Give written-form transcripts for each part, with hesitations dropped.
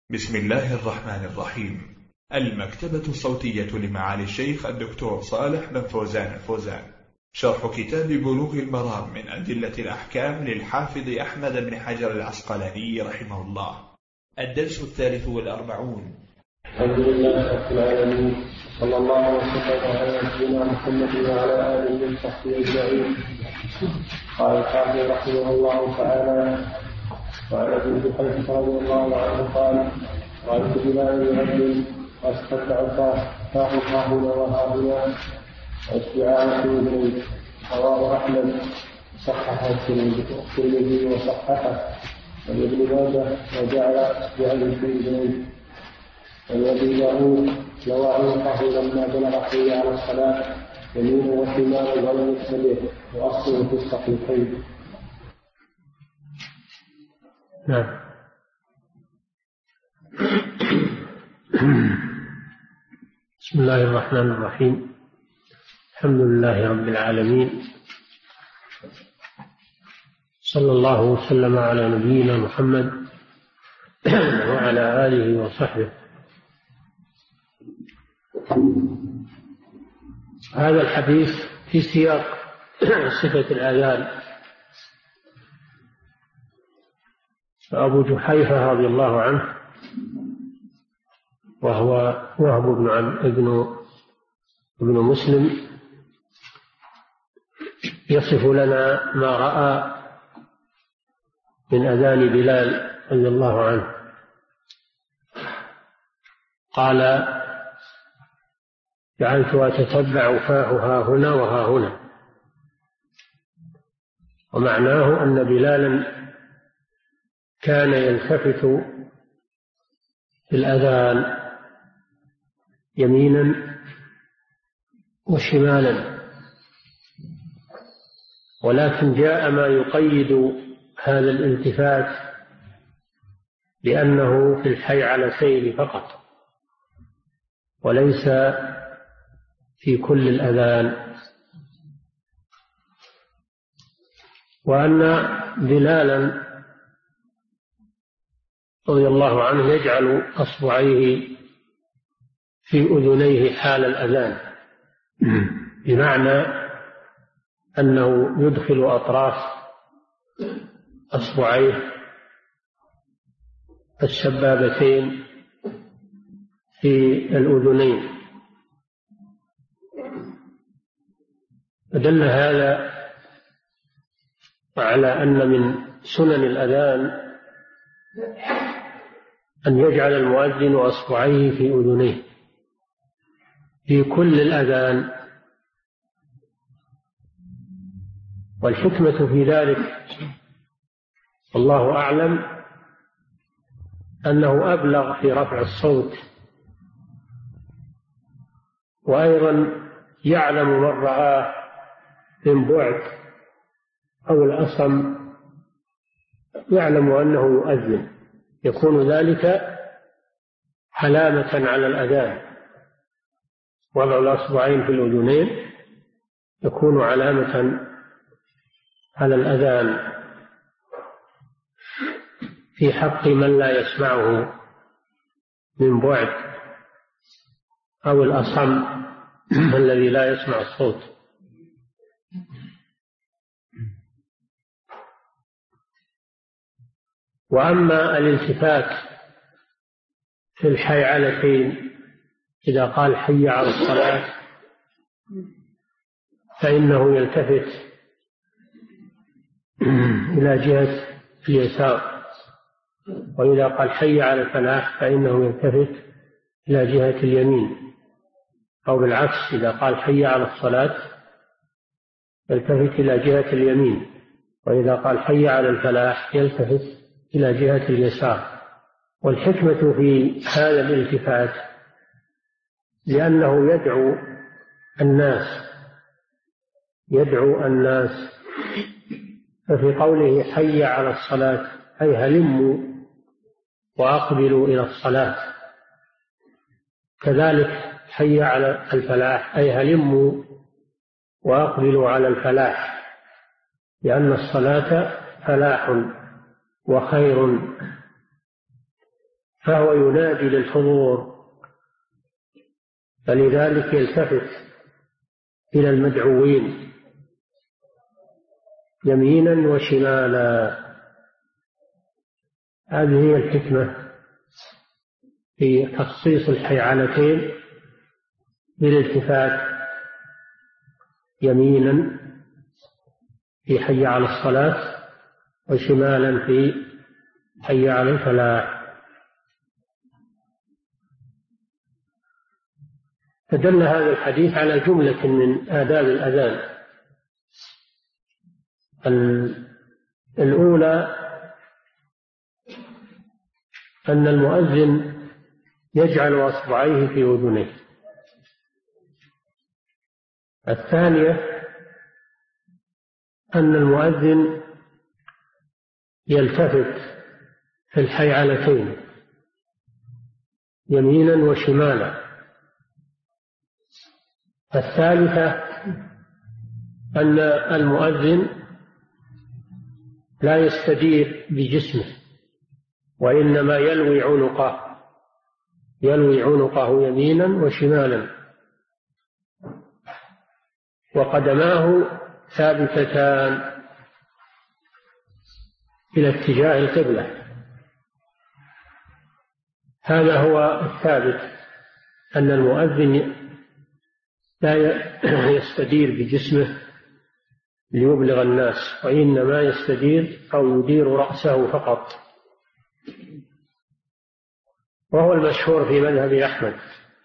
بسم الله الرحمن الرحيم. المكتبة الصوتية لمعالي الشيخ الدكتور صالح بن فوزان الفوزان، شرح كتاب بلوغ المرام من أدلة الأحكام للحافظ أحمد بن حجر العسقلاني رحمه الله. الدرس 43. الحمد لله رب العالمين، صلى الله وسلم على نبينا محمد وعلى آله وصحبه أجمعين. قال الحافظ رحمه الله تعالى: وعن ابي حنيفه رضي الله عنه قال: رايت بلال يؤذن واستتبع فاه هاهنا وهاهنا واستعانه بالليل. رواه احمد صححه الترمذي وصححه وابن ماجه وجعل اصبعيه في اذنيه. والذي داود لو عنقه لما بلغ حي على الصلاه يمين وشمال ولم يستبه، واصله في الصحيحين. نعم. بسم الله الرحمن الرحيم. الحمد لله رب العالمين، صلى الله وسلم على نبينا محمد وعلى آله وصحبه. هذا الحديث في سياق صفة الآذان. أبو جحيفة رضي الله عنه وهو وهب ابن مسلم يصف لنا ما رأى من أذان بلال رضي الله عنه. قال: جعلت أتتبع فاه ها هنا وها هنا. ومعناه أن بلالا كان يلتفت في الأذان يمينا وشمالا، ولكن جاء ما يقيد هذا الالتفات لأنه في الحي على سير فقط وليس في كل الأذان. وأن بلالا رضي الله عنه يجعل أصبعيه في أذنيه حال الأذان، بمعنى أنه يدخل أطراف أصبعيه السبابتين في الأذنين. فدل هذا على أن من سنن الأذان أن يجعل المؤذن أصبعيه في أذنيه في كل الأذان. والحكمة في ذلك والله أعلم أنه أبلغ في رفع الصوت، وأيضا يعلم من رآه من بعد أو الأصم يعلم أنه يؤذن، يكون ذلك علامة على الأذان. وضع الأصبعين في الأذنين يكون علامة على الأذان في حق من لا يسمعه من بعد أو الأصم الذي لا يسمع الصوت. وأما الالتفات في الحيعلتين إذا قال حي على الصلاة فإنه يلتفت إلى جهة اليسار، وإذا قال حي على الفلاح فإنه يلتفت إلى جهة اليمين، أو بالعكس إذا قال حي على الصلاة يلتفت إلى جهة اليمين، وإذا قال حي على الفلاح يلتفت إلى جهة اليسار. والحكمة في هذا الالتفات لأنه يدعو الناس. ففي قوله حي على الصلاة أي هلموا وأقبلوا إلى الصلاة، كذلك حي على الفلاح أي هلموا وأقبلوا على الفلاح، لأن الصلاة فلاح وخير. فهو ينادي للحضور، فلذلك يلتفت إلى المدعوين يمينا وشمالا. هذه هي الحكمة في تخصيص الحيعلتين بالالتفات يمينا في حي على الصلاة وشمالا في حي على الفلاح. فدل هذا الحديث على جملة من آداب الأذان. الأولى أن المؤذن يجعل أصبعيه في أذنيه. الثانية أن المؤذن يلتفت في الحيعلتين يمينا وشمالا. الثالثة أن المؤذن لا يستدير بجسمه، وإنما يلوي عنقه يمينا وشمالا، وقدماه ثابتتان إلى اتجاه القبلة. هذا هو الثابت، أن المؤذن لا يستدير بجسمه ليبلغ الناس، وإنما يستدير أو يدير رأسه فقط، وهو المشهور في مذهب أحمد،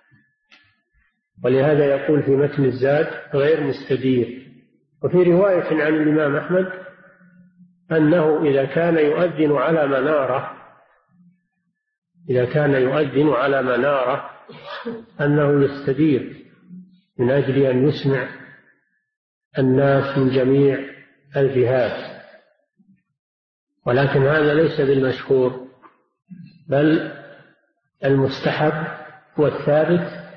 ولهذا يقول في متن الزاد غير مستدير. وفي رواية عن الإمام أحمد أنه إذا كان يؤذن على منارة أنه يستدير من أجل أن يسمع الناس من جميع الجهات، ولكن هذا ليس بالمشهور، بل المستحب والثابت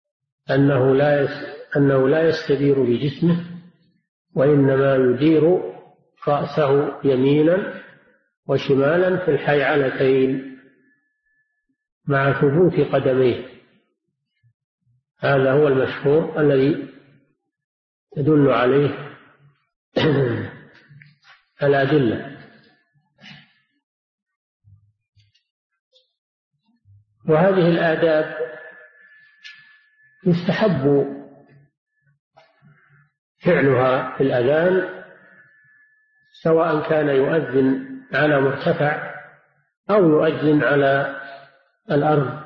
أنه لا يستدير بجسمه، وإنما يدير رأسه يمينا وشمالا في الحيعلتين مع ثبوت قدميه. هذا هو المشهور الذي تدل عليه الأدلة. وهذه الآداب يستحب فعلها في الأذان، سواء كان يؤذن على مرتفع أو يؤذن على الأرض،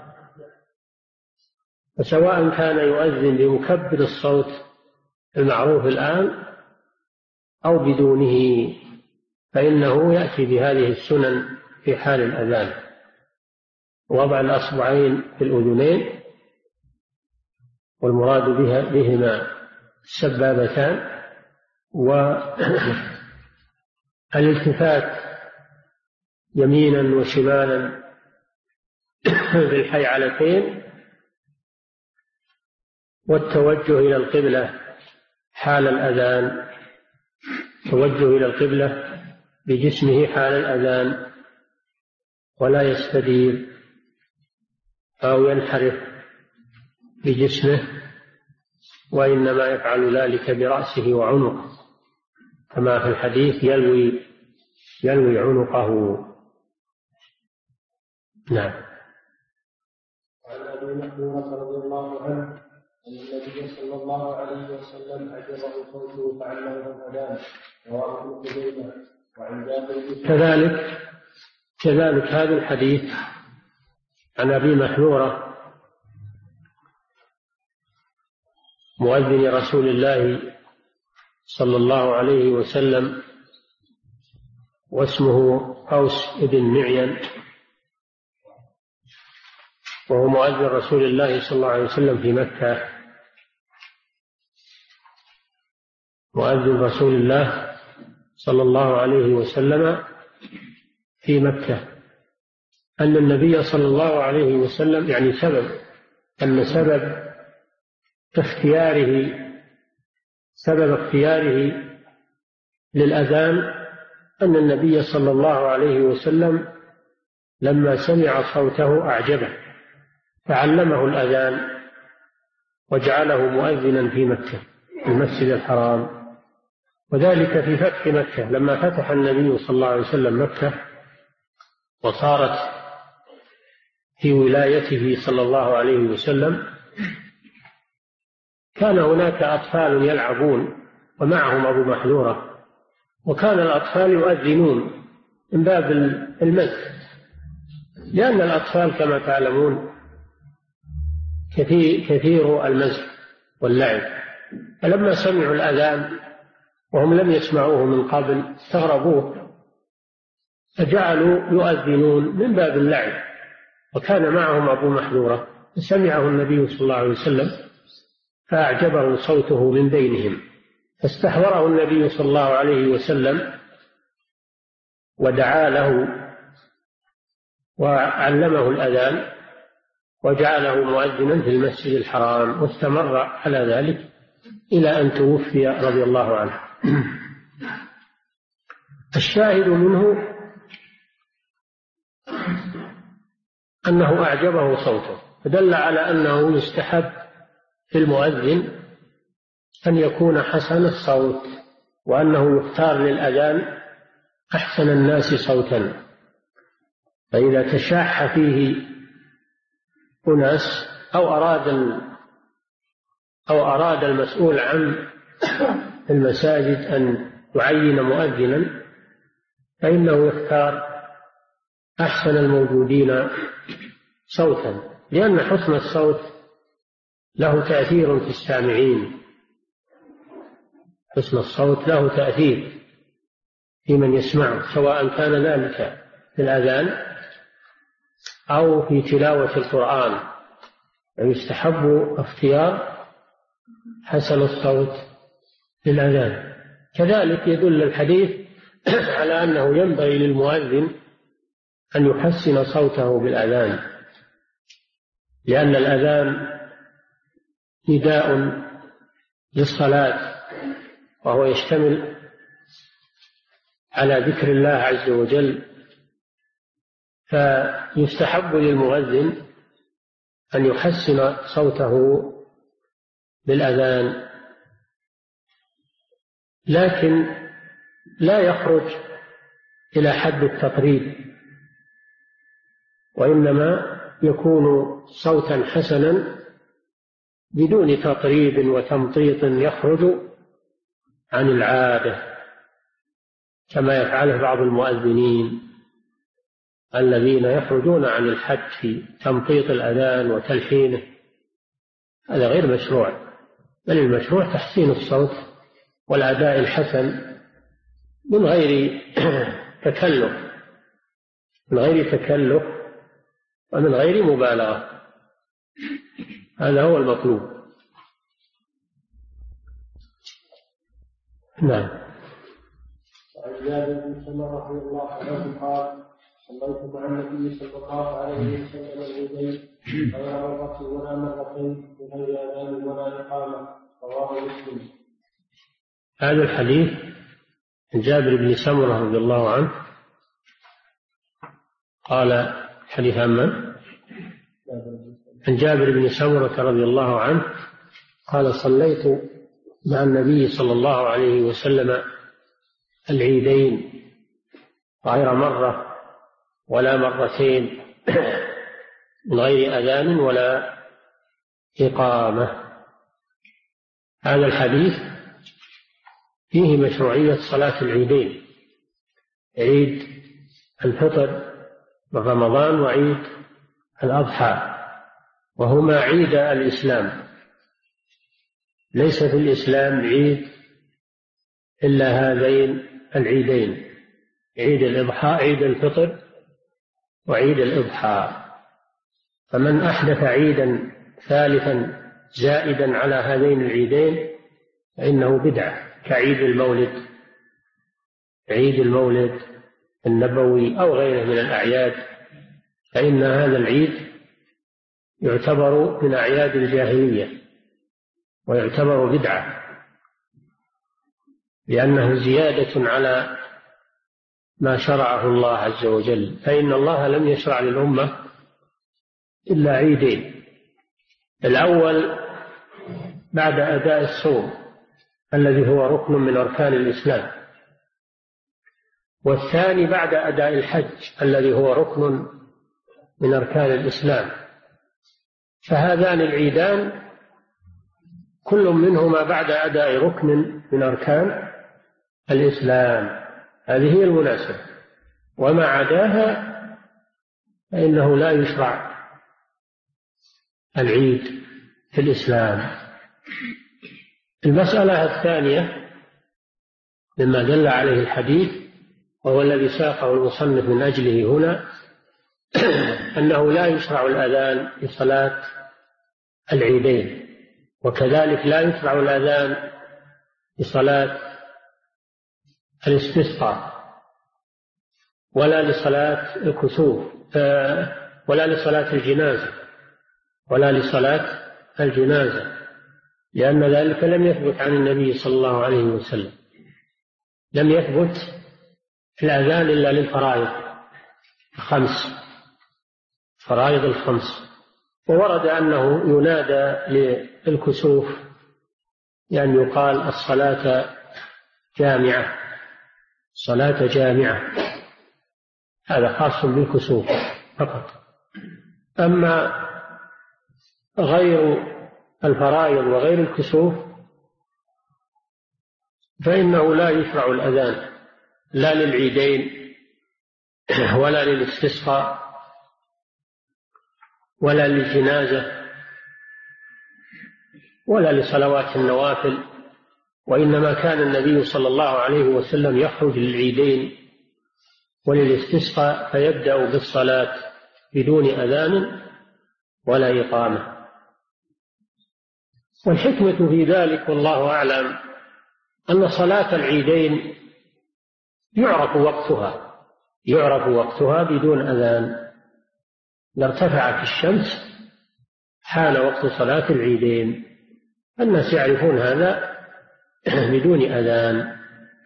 وسواء كان يؤذن بمكبر الصوت المعروف الآن أو بدونه، فإنه يأتي بهذه السنن في حال الأذان: وضع الأصبعين في الأذنين، والمراد بهما السبابتان، والالتفات يمينا وشمالا بالحيعلتين، والتوجه إلى القبلة حال الأذان، توجه إلى القبلة بجسمه حال الأذان، ولا يستدير أو ينحرف بجسمه، وإنما يفعل ذلك برأسه وعنقه، كما في الحديث: يلوي عنقه. نعم. وعن أبي محذورة رضي الله عنه أن النبي صلى الله عليه وسلم أعجبه صوته فعلمه الأذان، رواه ابن خزيمة. وعن جابر كذلك هذا الحديث عن أبي محذورة مؤذن رسول الله صلى الله عليه وسلم، واسمه أوس بن معين، وهو مؤذن رسول الله صلى الله عليه وسلم في مكة، مؤذن رسول الله صلى الله عليه وسلم في مكة، أن النبي صلى الله عليه وسلم، يعني سبب اختياره للأذان أن النبي صلى الله عليه وسلم لما سمع صوته أعجبه فعلمه الأذان وجعله مؤذنا في مكة في المسجد الحرام. وذلك في فتح مكة، لما فتح النبي صلى الله عليه وسلم مكة وصارت في ولايته صلى الله عليه وسلم، كان هناك أطفال يلعبون ومعهم أبو محذورة، وكان الأطفال يؤذنون من باب المزح، لأن الأطفال كما تعلمون كثير المزح واللعب. فلما سمعوا الأذان وهم لم يسمعوه من قبل استغربوه، فجعلوا يؤذنون من باب اللعب، وكان معهم أبو محذورة، فسمعه النبي صلى الله عليه وسلم فأعجبه صوته من بينهم، فاستحضره النبي صلى الله عليه وسلم ودعا له وعلمه الأذان وجعله مؤذنا في المسجد الحرام، واستمر على ذلك إلى أن توفي رضي الله عنه. الشاهد منه أنه أعجبه صوته، فدل على أنه يستحب في المؤذن أن يكون حسن الصوت، وأنه يختار للأذان أحسن الناس صوتا. فإذا تشاح فيه أناس أو أراد المسؤول عن المساجد أن يعين مؤذنا، فإنه يختار أحسن الموجودين صوتا، لأن حسن الصوت له تأثير في السامعين. حسن الصوت له تأثير في من يسمعه، سواء كان ذلك في الأذان أو في تلاوة القرآن، يستحب اختيار حسن الصوت للأذان. كذلك يدل الحديث على أنه ينبغي للمؤذن أن يحسن صوته بالأذان، لأن الأذان نداء للصلاة، وهو يشتمل على ذكر الله عز وجل، فيستحب للمؤذن أن يحسن صوته بالأذان، لكن لا يخرج إلى حد التقريب، وإنما يكون صوتا حسنا بدون تقريب وتمطيط يخرج عن العادة، كما يفعله بعض المؤذنين الذين يخرجون عن الحد في تمطيط الأذان وتلحينه. هذا غير مشروع، بل المشروع تحسين الصوت والأداء الحسن من غير تكلف ومن غير مبالغة. هذا هو المطلوب. نعم. وعن جابر بن سمرة رضي الله عنه قال: صليت مع النبي صلى الله عليه وسلم العيدين غير مرة ولا مرتين بغير أذان ولا إقامة. رواه مسلم. هذا الحديث عن جابر بن سمرة رضي الله عنه قال: حديث عن جابر بن سمرة رضي الله عنه قال: صليت مع النبي صلى الله عليه وسلم العيدين غير مرة ولا مرتين من غير أذان ولا إقامة. هذا الحديث فيه مشروعية صلاة العيدين، عيد الفطر من رمضان وعيد الأضحى، وهما عيد الإسلام. ليس في الإسلام عيد إلا هذين العيدين، عيد الإضحى، عيد الفطر وعيد الإضحى. فمن أحدث عيدا ثالثا زائدا على هذين العيدين فإنه بدعة، كعيد المولد، عيد المولد النبوي أو غيره من الأعياد، فإن هذا العيد يعتبر من أعياد الجاهلية ويعتبر بدعة، لأنه زيادة على ما شرعه الله عز وجل، فإن الله لم يشرع للأمة إلا عيدين: الأول بعد أداء الصوم الذي هو ركن من أركان الإسلام، والثاني بعد أداء الحج الذي هو ركن من أركان الإسلام. فهذان العيدان كل منهما بعد أداء ركن من أركان الإسلام، هذه هي المناسبة، وما عداها فإنه لا يشرع العيد في الإسلام. المسألة الثانية مما دل عليه الحديث، وهو الذي ساقه المصنف من أجله هنا، أنه لا يشرع الأذان لصلاة العيدين، وكذلك لا يشرع الأذان لصلاة الاستسقاء، ولا لصلاة الكسوف، ولا لصلاة الجنازة، لأن ذلك لم يثبت عن النبي صلى الله عليه وسلم. لم يثبت في الأذان إلا للفرائض الخمس، وورد أنه ينادى للكسوف لأن يقال الصلاة جامعة، هذا خاص بالكسوف فقط. أما غير الفرائض وغير الكسوف فإنه لا يشرع الأذان لا للعيدين ولا للاستسقاء ولا للجنازة ولا لصلوات النوافل، وإنما كان النبي صلى الله عليه وسلم يخرج للعيدين وللاستسقاء فيبدأ بالصلاة بدون أذان ولا إقامة. والحكمة في ذلك والله أعلم أن صلاة العيدين يعرف وقتها بدون أذان. إذا ارتفعت الشمس حان وقت صلاة العيدين، الناس يعرفون هذا بدون أذان.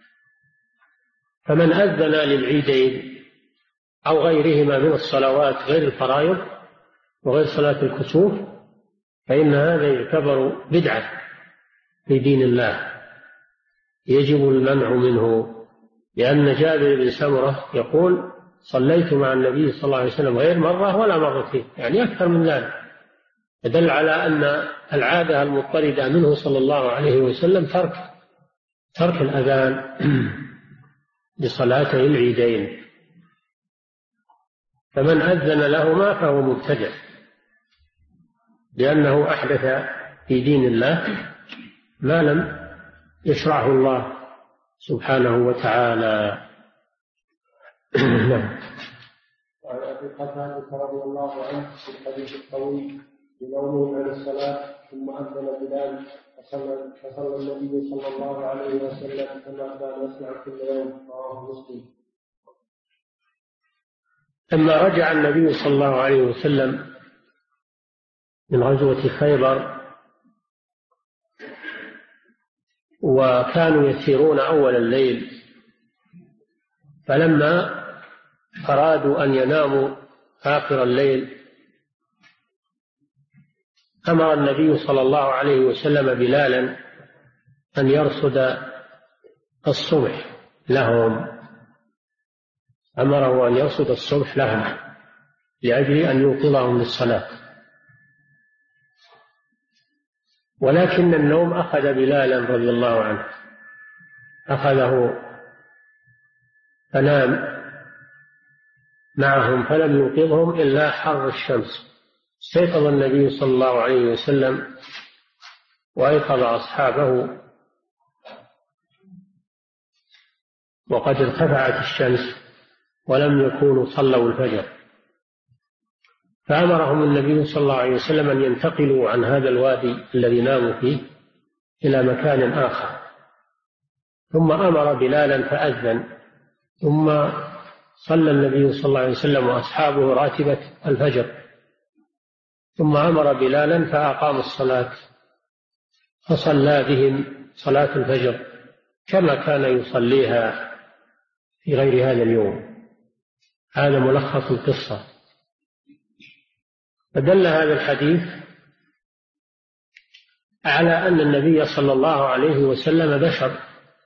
فمن أذن للعيدين أو غيرهما من الصلوات غير الفرائض وغير صلاة الكسوف فإن هذا يعتبر بدعة في دين الله، يجب المنع منه، لأن جابر بن سمرة يقول: صليت مع النبي صلى الله عليه وسلم غير مرة ولا مرتين، يعني أكثر من ذلك، يدل على أن العادة المضطردة منه صلى الله عليه وسلم ترك الأذان لصلاتي العيدين. فمن أذن لهما فهو مبتدع، لأنه أحدث في دين الله ما لم يشرعه الله سبحانه وتعالى. وعن أبي قتادة رضي الله عنه في الحديث الطويل بنومه عن الصلاة ثم أذن بلال فصلى النبي صلى الله عليه وسلم كما كان يصنع كل يوم، رواه مسلم. لما رجع النبي صلى الله عليه وسلم من غزوة خيبر وكانوا يسيرون أول الليل، فلما أرادوا أن يناموا آخر الليل أمر النبي صلى الله عليه وسلم بلالا أن يرصد الصبح لهم، أمره أن يرصد الصبح لهم لأجل أن يوقظهم للصلاة. ولكن النوم أخذ بلالا رضي الله عنه، أخذه فنام معهم فلم يوقظهم إلا حر الشمس. استيقظ النبي صلى الله عليه وسلم وأيقظ أصحابه وقد ارتفعت الشمس ولم يكونوا صلوا الفجر، فأمرهم النبي صلى الله عليه وسلم أن ينتقلوا عن هذا الوادي الذي ناموا فيه إلى مكان آخر، ثم أمر بلالا فأذن، ثم صلى النبي صلى الله عليه وسلم وأصحابه راتبة الفجر، ثم أمر بلالا فأقام الصلاة فصلى بهم صلاة الفجر كما كان يصليها في غير هذا اليوم. هذا ملخص القصة. فدل هذا الحديث على أن النبي صلى الله عليه وسلم بشر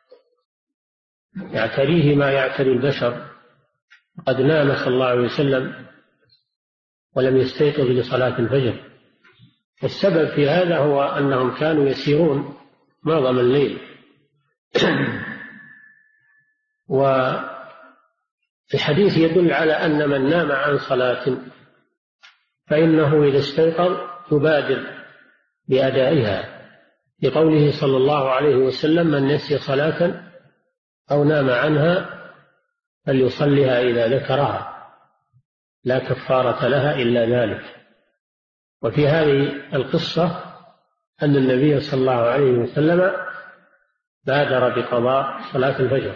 يعتريه ما يعتري البشر. قد نام صلى الله عليه وسلم ولم يستيقظ لصلاة الفجر. والسبب في هذا هو أنهم كانوا يسيرون معظم الليل. والحديث يدل على أن من نام عن صلاة فإنه إذا استيقظ يبادر بأدائها، لقوله صلى الله عليه وسلم: من نسي صلاة أو نام عنها فليصلها إذا ذكرها لا كفارة لها إلا ذلك. وفي هذه القصة أن النبي صلى الله عليه وسلم بادر بقضاء صلاة الفجر.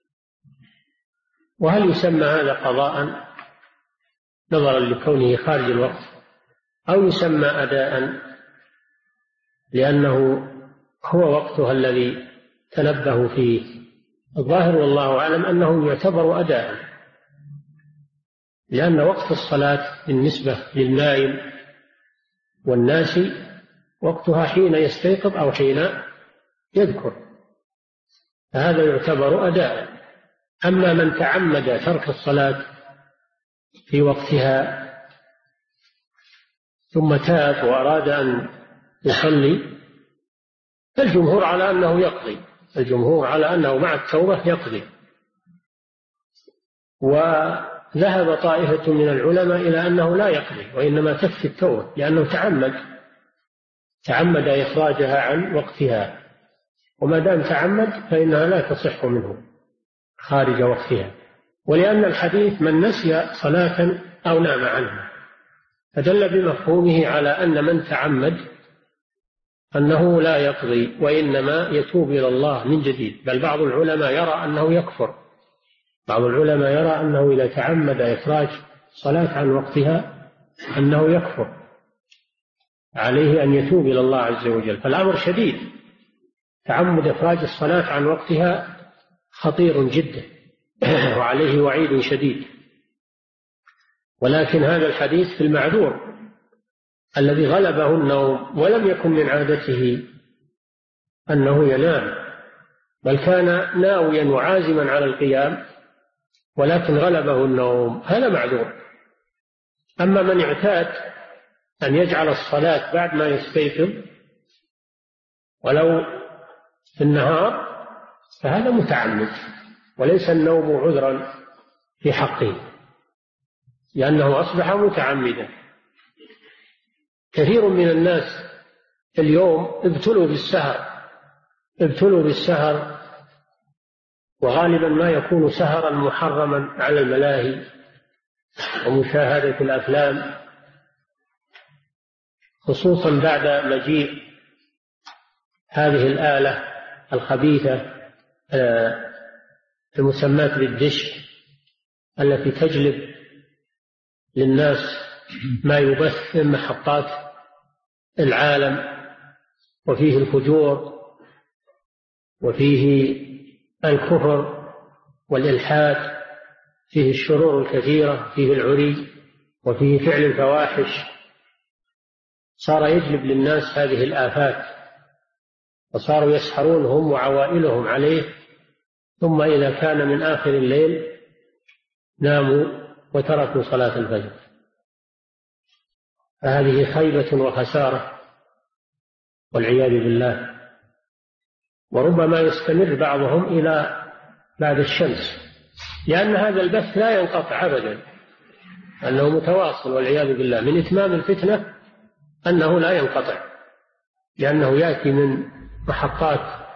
وهل يسمى هذا قضاء نظرا لكونه خارج الوقت، أو يسمى أداء لأنه هو وقتها الذي تنبه فيه؟ الظاهر والله أعلم أنه يعتبر أداء، لأن وقت الصلاة بالنسبة للنائم والناسي وقتها حين يستيقظ أو حين يذكر، فهذا يعتبر أداء. أما من تعمد ترك الصلاة في وقتها ثم تاب وأراد أن يصلي فالجمهور على أنه يقضي، الجمهور على أنه مع التوبة يقضي. وذهب طائفة من العلماء إلى أنه لا يقضي وإنما تكفي التوبة، لأنه تعمد إخراجها عن وقتها، وما دام تعمد فإنها لا تصح منه خارج وقتها. ولأن الحديث من نسي صلاة أو نام عنها فدل بمفهومه على أن من تعمد أنه لا يقضي وإنما يتوب إلى الله من جديد. بل بعض العلماء يرى أنه يكفر، بعض العلماء يرى أنه إذا تعمد إخراج صلاة عن وقتها أنه يكفر، عليه أن يتوب إلى الله عز وجل. فالأمر شديد، تعمد إخراج الصلاة عن وقتها خطير جدا وعليه وعيد شديد. ولكن هذا الحديث في المعذور الذي غلبه النوم ولم يكن من عادته أنه ينام، بل كان ناويا وعازما على القيام ولكن غلبه النوم، هذا معذور. أما من اعتاد أن يجعل الصلاة بعد ما يستيقظ ولو في النهار فهذا متعمد، وليس النوم عذرا في حقه لأنه أصبح متعمدا. كثير من الناس اليوم ابتلوا بالسهر، وغالبا ما يكون سهرا محرما على الملاهي ومشاهدة الأفلام، خصوصا بعد مجيء هذه الآلة الخبيثة المسماة بالدش التي تجلب للناس ما يبث من محطات العالم، وفيه الفجور وفيه الكفر والإلحاد، فيه الشرور الكثيرة، فيه العري وفيه فعل الفواحش. صار يجلب للناس هذه الآفات، وصاروا يسحرون هم وعوائلهم عليه، ثم إذا كان من آخر الليل ناموا وتركوا صلاة الفجر. فهذه خيبة وخسارة والعياذ بالله. وربما يستمر بعضهم إلى بعد الشمس، لأن هذا البث لا ينقطع أبدا، أنه متواصل والعياذ بالله. من إتمام الفتنة أنه لا ينقطع، لأنه يأتي من محطات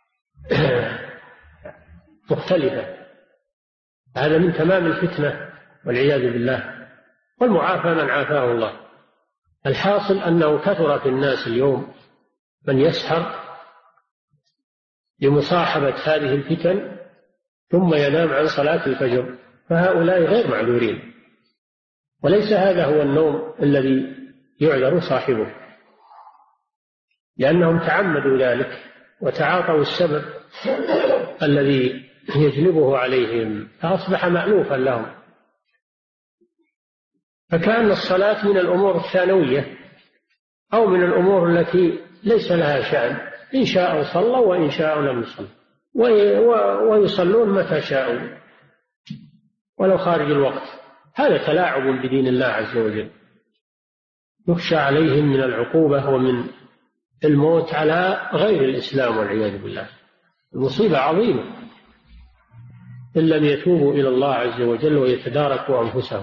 مختلفة. هذا من تمام الفتنة والعياذ بالله، والمعافى من عافاه الله. الحاصل أنه كثر في الناس اليوم من يسحر لمصاحبة هذه الفتن ثم ينام عن صلاة الفجر، فهؤلاء غير معذورين، وليس هذا هو النوم الذي يعذر صاحبه، لأنهم تعمدوا ذلك وتعاطوا السبب الذي يجلبه عليهم، فأصبح مألوفا لهم. فكأن الصلاة من الأمور الثانوية أو من الأمور التي ليس لها شأن، إن شاءوا صلوا وإن شاءوا لم يصلوا، ويصلون متى شاءوا ولو خارج الوقت. هذا تلاعب بدين الله عز وجل، يخشى عليهم من العقوبة ومن الموت على غير الإسلام والعياذ بالله. المصيبة عظيمة إن لم يتوبوا إلى الله عز وجل ويتداركوا أنفسهم.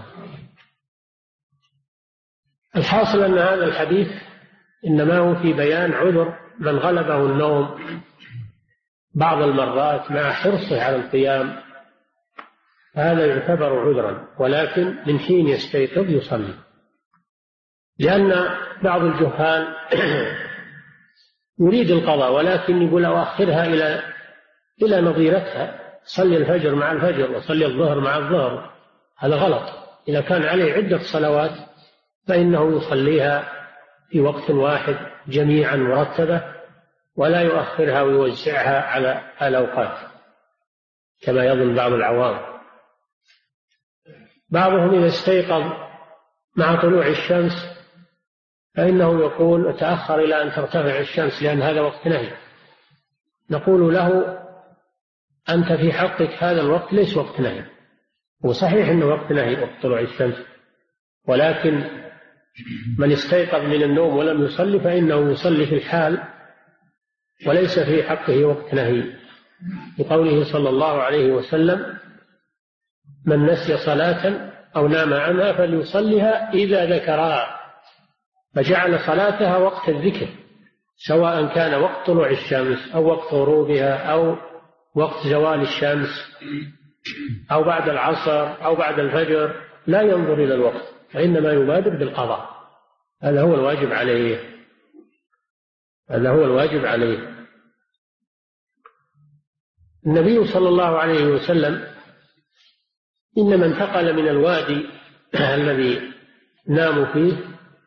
الحاصل أن هذا الحديث إنما هو في بيان عذر من غلبه النوم بعض المرات مع حرصه على القيام، هذا يعتبر عذرا، ولكن من حين يستيقظ يصلي. لأن بعض الجهال يريد القضاء ولكن يقول أؤخرها إلى نظيرتها، صلي الفجر مع الفجر وصلي الظهر مع الظهر. هذا غلط. إذا كان عليه عدة صلوات فإنه يصليها في وقت واحد جميعا مرتبة، ولا يؤخرها ويوزعها على الأوقات كما يظن بعض العوام. بعضهم إذا استيقظ مع طلوع الشمس فإنه يقول أتأخر إلى أن ترتفع الشمس لأن هذا وقت نهي. نقول له أنت في حقك هذا الوقت ليس وقت نهي، وصحيح أنه وقت نهي وقت طلوع الشمس، ولكن من استيقظ من النوم ولم يصلي فإنه يصلي في الحال وليس في حقه وقت نهي، بقوله صلى الله عليه وسلم من نسي صلاة أو نام عنها فليصلها إذا ذكرها، فجعل صلاتها وقت الذكر، سواء كان وقت طلوع الشمس أو وقت غروبها أو وقت زوال الشمس أو بعد العصر أو بعد الفجر، لا ينظر إلى الوقت وإنما يبادر بالقضاء. هذا هو الواجب عليه، هذا هو الواجب عليه. النبي صلى الله عليه وسلم إنما انتقل من الوادي الذي ناموا فيه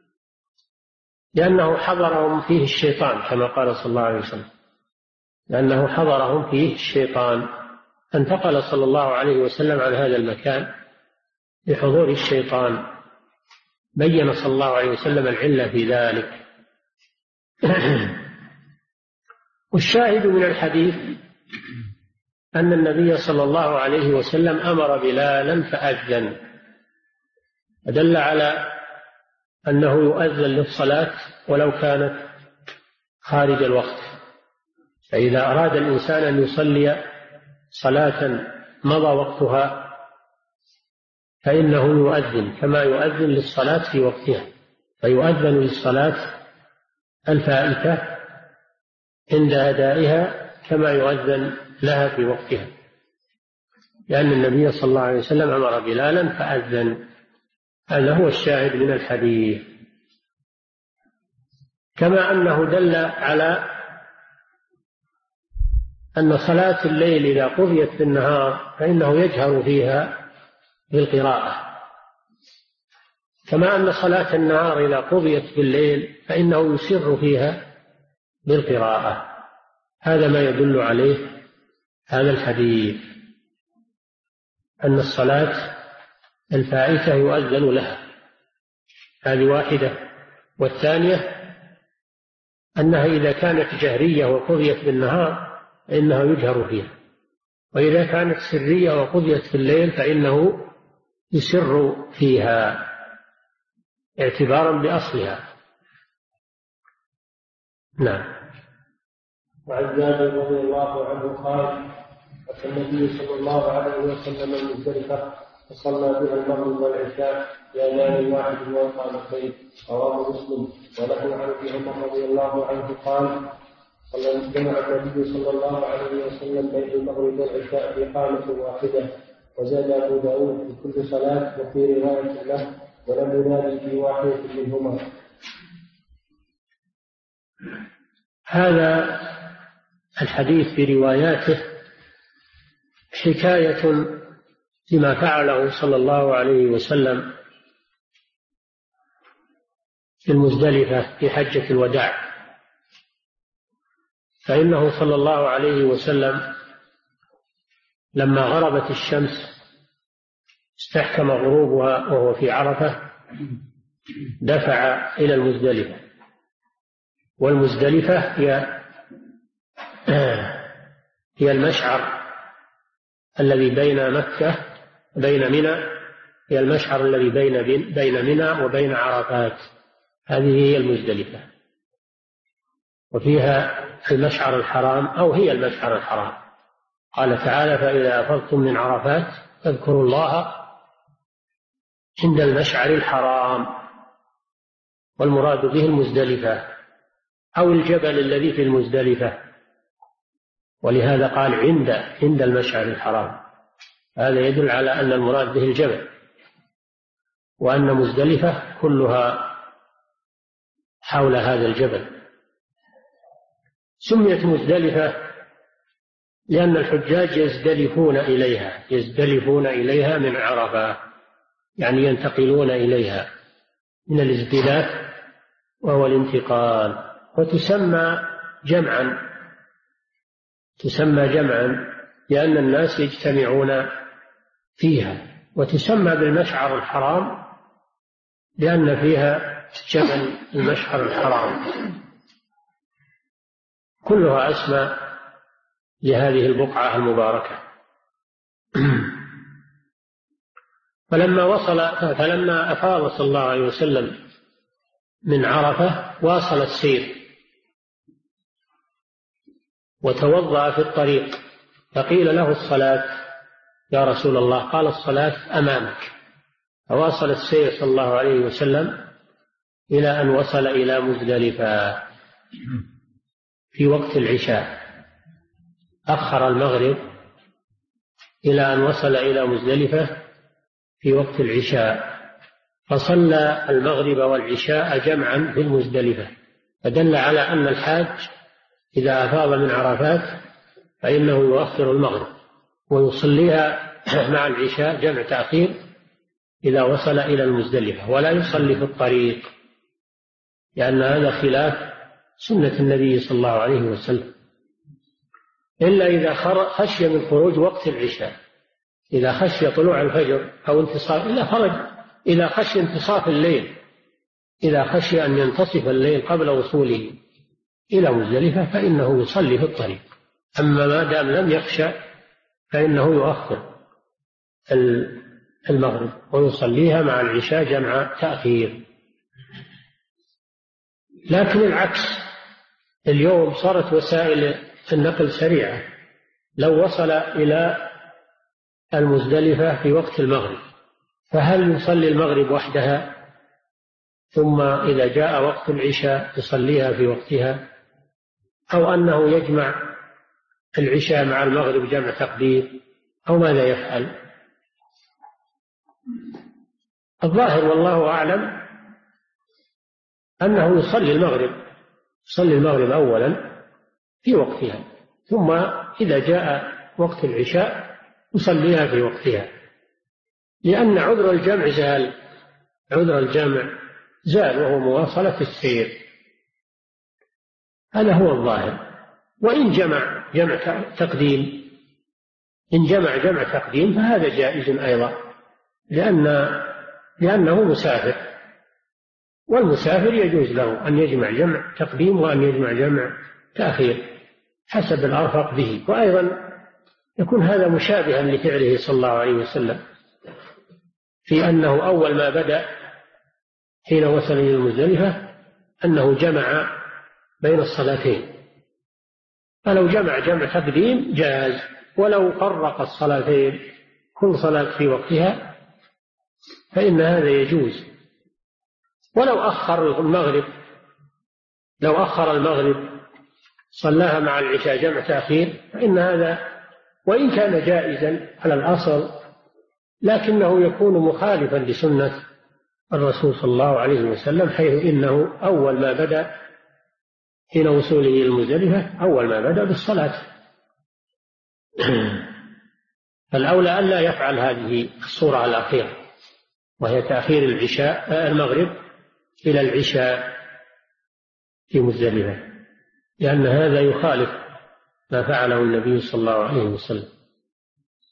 لأنه حضرهم فيه الشيطان، كما قال صلى الله عليه وسلم، لأنه حضرهم فيه الشيطان، انتقل صلى الله عليه وسلم عن هذا المكان لحضور الشيطان. بين صلى الله عليه وسلم العلة في ذلك. والشاهد من الحديث أن النبي صلى الله عليه وسلم أمر بلالا فأذن، ودل على أنه يؤذن للصلاة ولو كانت خارج الوقت. فإذا أراد الإنسان أن يصلي صلاة مضى وقتها فإنه يؤذن كما يؤذن للصلاة في وقتها، فيؤذن للصلاة الفائتة عند أدائها كما يؤذن لها في وقتها، لأن النبي صلى الله عليه وسلم أمر بلالا فأذن. هذا هو الشاهد من الحديث. كما أنه دل على أن صلاة الليل إذا قضيت في النهار فإنه يجهر فيها بالقراءة، كما أن صلاة النهار إذا قضيت بالليل فإنه يسر فيها بالقراءة. هذا ما يدل عليه هذا الحديث، أن الصلاة الفائتة يؤذن لها، هذه واحدة. والثانية أنها إذا كانت جهرية وقضيت بالنهار فإنها يجهر فيها، وإذا كانت سرية وقضيت في الليل فإنه يسر فيها اعتبارا بأصلها. نعم. وعن جابر رضي الله عنه قال أتى النبي صلى الله عليه وسلم المزدلفة فصلى بها المغرب والعشاء بأذان واحد وإقامتين، رواه مسلم. وله عن ابي عمر رضي الله عنه قال اجتمع النبي صلى الله عليه وسلم بين المغرب والعشاء بإقامة واحدة، وزاد أبو داود في كل صلاة وفي رواية له ولم ينادي في واحدة منهما. هذا الحديث في رواياته حكاية لما فعله صلى الله عليه وسلم في المزدلفة في حجة الوداع، فإنه صلى الله عليه وسلم لما غربت الشمس استحكم غروبها وهو في عرفة دفع إلى المزدلفة. والمزدلفة هي المشعر الذي بين مكة بين منى، هي المشعر الذي بين منى وبين عرفات، هذه هي المزدلفة. وفيها المشعر الحرام أو هي المشعر الحرام. قال تعالى: فإذا أفضتم من عرفات فاذكروا الله عند المشعر الحرام. والمراد به المزدلفة أو الجبل الذي في المزدلفة، ولهذا قال عند المشعر الحرام. هذا يدل على أن المراد به الجبل، وأن مزدلفة كلها حول هذا الجبل. سميت مزدلفة لأن الحجاج يزدلفون إليها من عرفة، يعني ينتقلون إليها من الازدلاف وهو الانتقال. وتسمى جمعا لأن الناس يجتمعون فيها، وتسمى بالمشعر الحرام لأن فيها جبل المشعر الحرام. كلها أسمى لهذه البقعة المباركة. فلما أفاض صلى الله عليه وسلم من عرفة واصل السير وتوضأ في الطريق، فقيل له الصلاة يا رسول الله، قال الصلاة أمامك. فواصل السير صلى الله عليه وسلم إلى أن وصل إلى مزدلفة في وقت العشاء. أخر المغرب إلى أن وصل إلى مزدلفة في وقت العشاء، فصلى المغرب والعشاء جمعا في المزدلفة، فدل على أن الحاج إذا أفاض من عرفات فإنه يؤخر المغرب ويصليها مع العشاء جمع تأخير إذا وصل إلى المزدلفة، ولا يصلي في الطريق، لأن هذا خلاف سنة النبي صلى الله عليه وسلم، إلا إذا خشي من خروج وقت العشاء، إذا خشي طلوع الفجر أو انتصاف، إذا خشي انتصاف الليل، إذا خشي أن ينتصف الليل قبل وصوله إلى مزدلفة فإنه يصلي في الطريق. أما ما دام لم يخشى فإنه يؤخر المغرب ويصليها مع العشاء جمع تأخير. لكن العكس، اليوم صارت وسائل النقل سريعة، لو وصل إلى المزدلفة في وقت المغرب فهل يصلي المغرب وحدها ثم إذا جاء وقت العشاء يصليها في وقتها، أو أنه يجمع العشاء مع المغرب جمع تقدير، أو ماذا يفعل؟ الظاهر والله أعلم أنه يصلي المغرب أولا في وقتها، ثم إذا جاء وقت العشاء يصليها في وقتها، لأن عذر الجمع زال وهو مواصلة السير. هذا هو الظاهر. وإن جمع جمع تقديم فهذا جائز أيضا، لأنه مسافر، والمسافر يجوز له أن يجمع جمع تقديم وأن يجمع جمع تأخير حسب الأرفق به. وأيضا يكون هذا مشابها لفعله صلى الله عليه وسلم في أنه أول ما بدأ حين وصل إلى المزدلفة أنه جمع بين الصلاتين، فلو جمع تقديم جاز، ولو فرق الصلاتين كل صلاة في وقتها فإن هذا يجوز. ولو أخر المغرب صلاها مع العشاء جمع تأخير فإن هذا وإن كان جائزا على الأصل لكنه يكون مخالفا لسنة الرسول صلى الله عليه وسلم، حيث إنه أول ما بدأ حين وصوله إلى المزدلفة أول ما بدأ بالصلاة. فالأولى أن لا يفعل هذه الصورة الأخيرة، وهي تأخير المغرب إلى العشاء في مزدلفة، لأن هذا يخالف ما فعله النبي صلى الله عليه وسلم.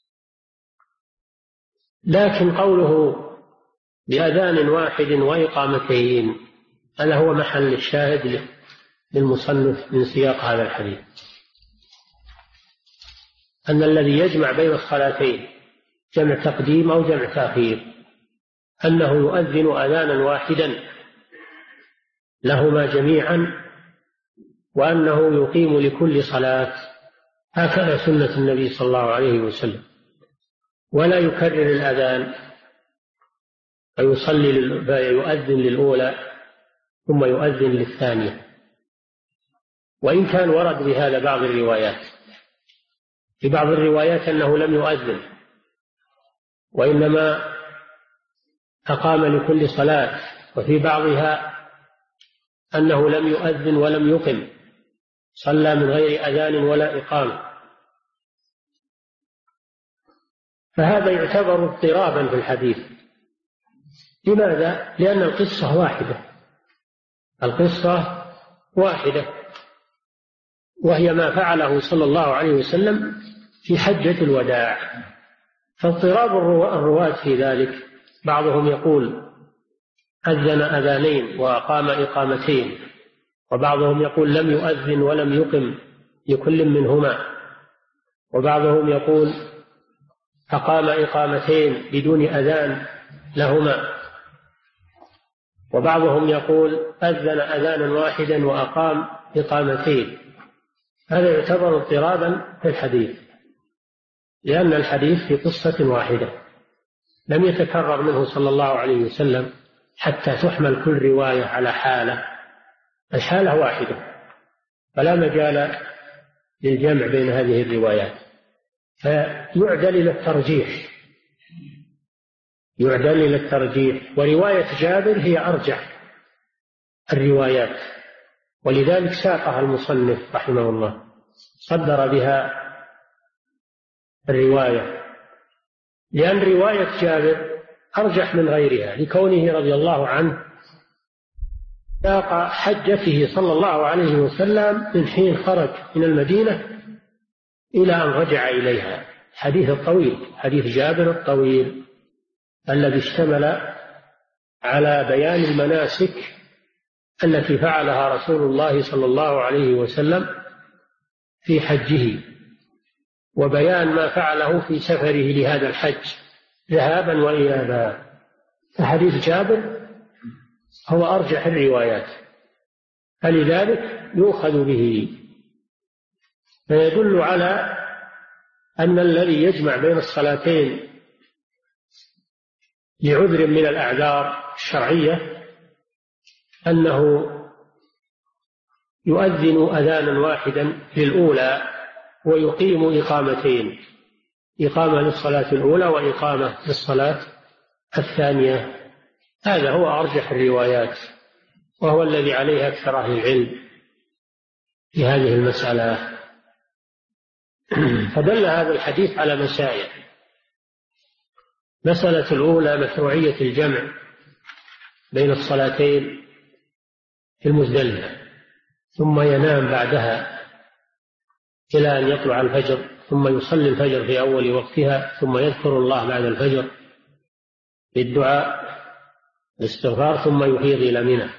لكن قوله بأذان واحد وإقامتين هذا هو محل الشاهد للمصنف من سياق هذا الحديث، أن الذي يجمع بين الصلاتين جمع تقديم أو جمع تأخير أنه يؤذن أذانا واحدا لهما جميعا، وأنه يقيم لكل صلاة، هكذا سنة النبي صلى الله عليه وسلم، ولا يكرر الأذان فيؤذن للأولى ثم يؤذن للثانية، وإن كان ورد بهذا بعض الروايات، في بعض الروايات أنه لم يؤذن وإنما أقام لكل صلاة، وفي بعضها أنه لم يؤذن ولم يقم، صلى من غير أذان ولا إقامة، فهذا يعتبر اضطرابا في الحديث. لماذا؟ لأن القصة واحدة، وهي ما فعله صلى الله عليه وسلم في حجة الوداع، فاضطراب الرواة في ذلك، بعضهم يقول أذن أذانين وأقام إقامتين، وبعضهم يقول لم يؤذن ولم يقم لكل منهما، وبعضهم يقول أقام إقامتين بدون أذان لهما، وبعضهم يقول أذن أذانا واحدا وأقام إقامتين. هذا يعتبر اضطرابا في الحديث، لأن الحديث في قصة واحدة لم يتكرر منه صلى الله عليه وسلم حتى تحمل كل رواية على حالة، الحالة واحدة، فلا مجال للجمع بين هذه الروايات، فيعدل إلى الترجيح، ورواية جابر هي أرجح الروايات، ولذلك ساقها المصنف رحمه الله، صدر بها الرواية، لأن رواية جابر أرجح من غيرها، لكونه رضي الله عنه ساق حجته صلى الله عليه وسلم من حين خرج من المدينة إلى أن رجع إليها، حديث الطويل، حديث جابر الطويل الذي اشتمل على بيان المناسك التي فعلها رسول الله صلى الله عليه وسلم في حجه، وبيان ما فعله في سفره لهذا الحج ذهابا وإيابا، فحديث جابر هو أرجح الروايات، فلذلك يؤخذ به، فيدل على أن الذي يجمع بين الصلاتين لعذر من الأعذار الشرعية أنه يؤذن أذانا واحدا للأولى ويقيم إقامتين، إقامة للصلاة الأولى وإقامة للصلاة الثانية. هذا هو أرجح الروايات، وهو الذي عليه أكثر أهل العلم في هذه المسألة. فدل هذا الحديث على مسائل: مسألة الأولى مشروعية الجمع بين الصلاتين في المزدلفة، ثم ينام بعدها إلى أن يطلع الفجر، ثم يصلي الفجر في أول وقتها، ثم يذكر الله بعد الفجر بالدعاء الاستغفار، ثم يفيض إلى منى.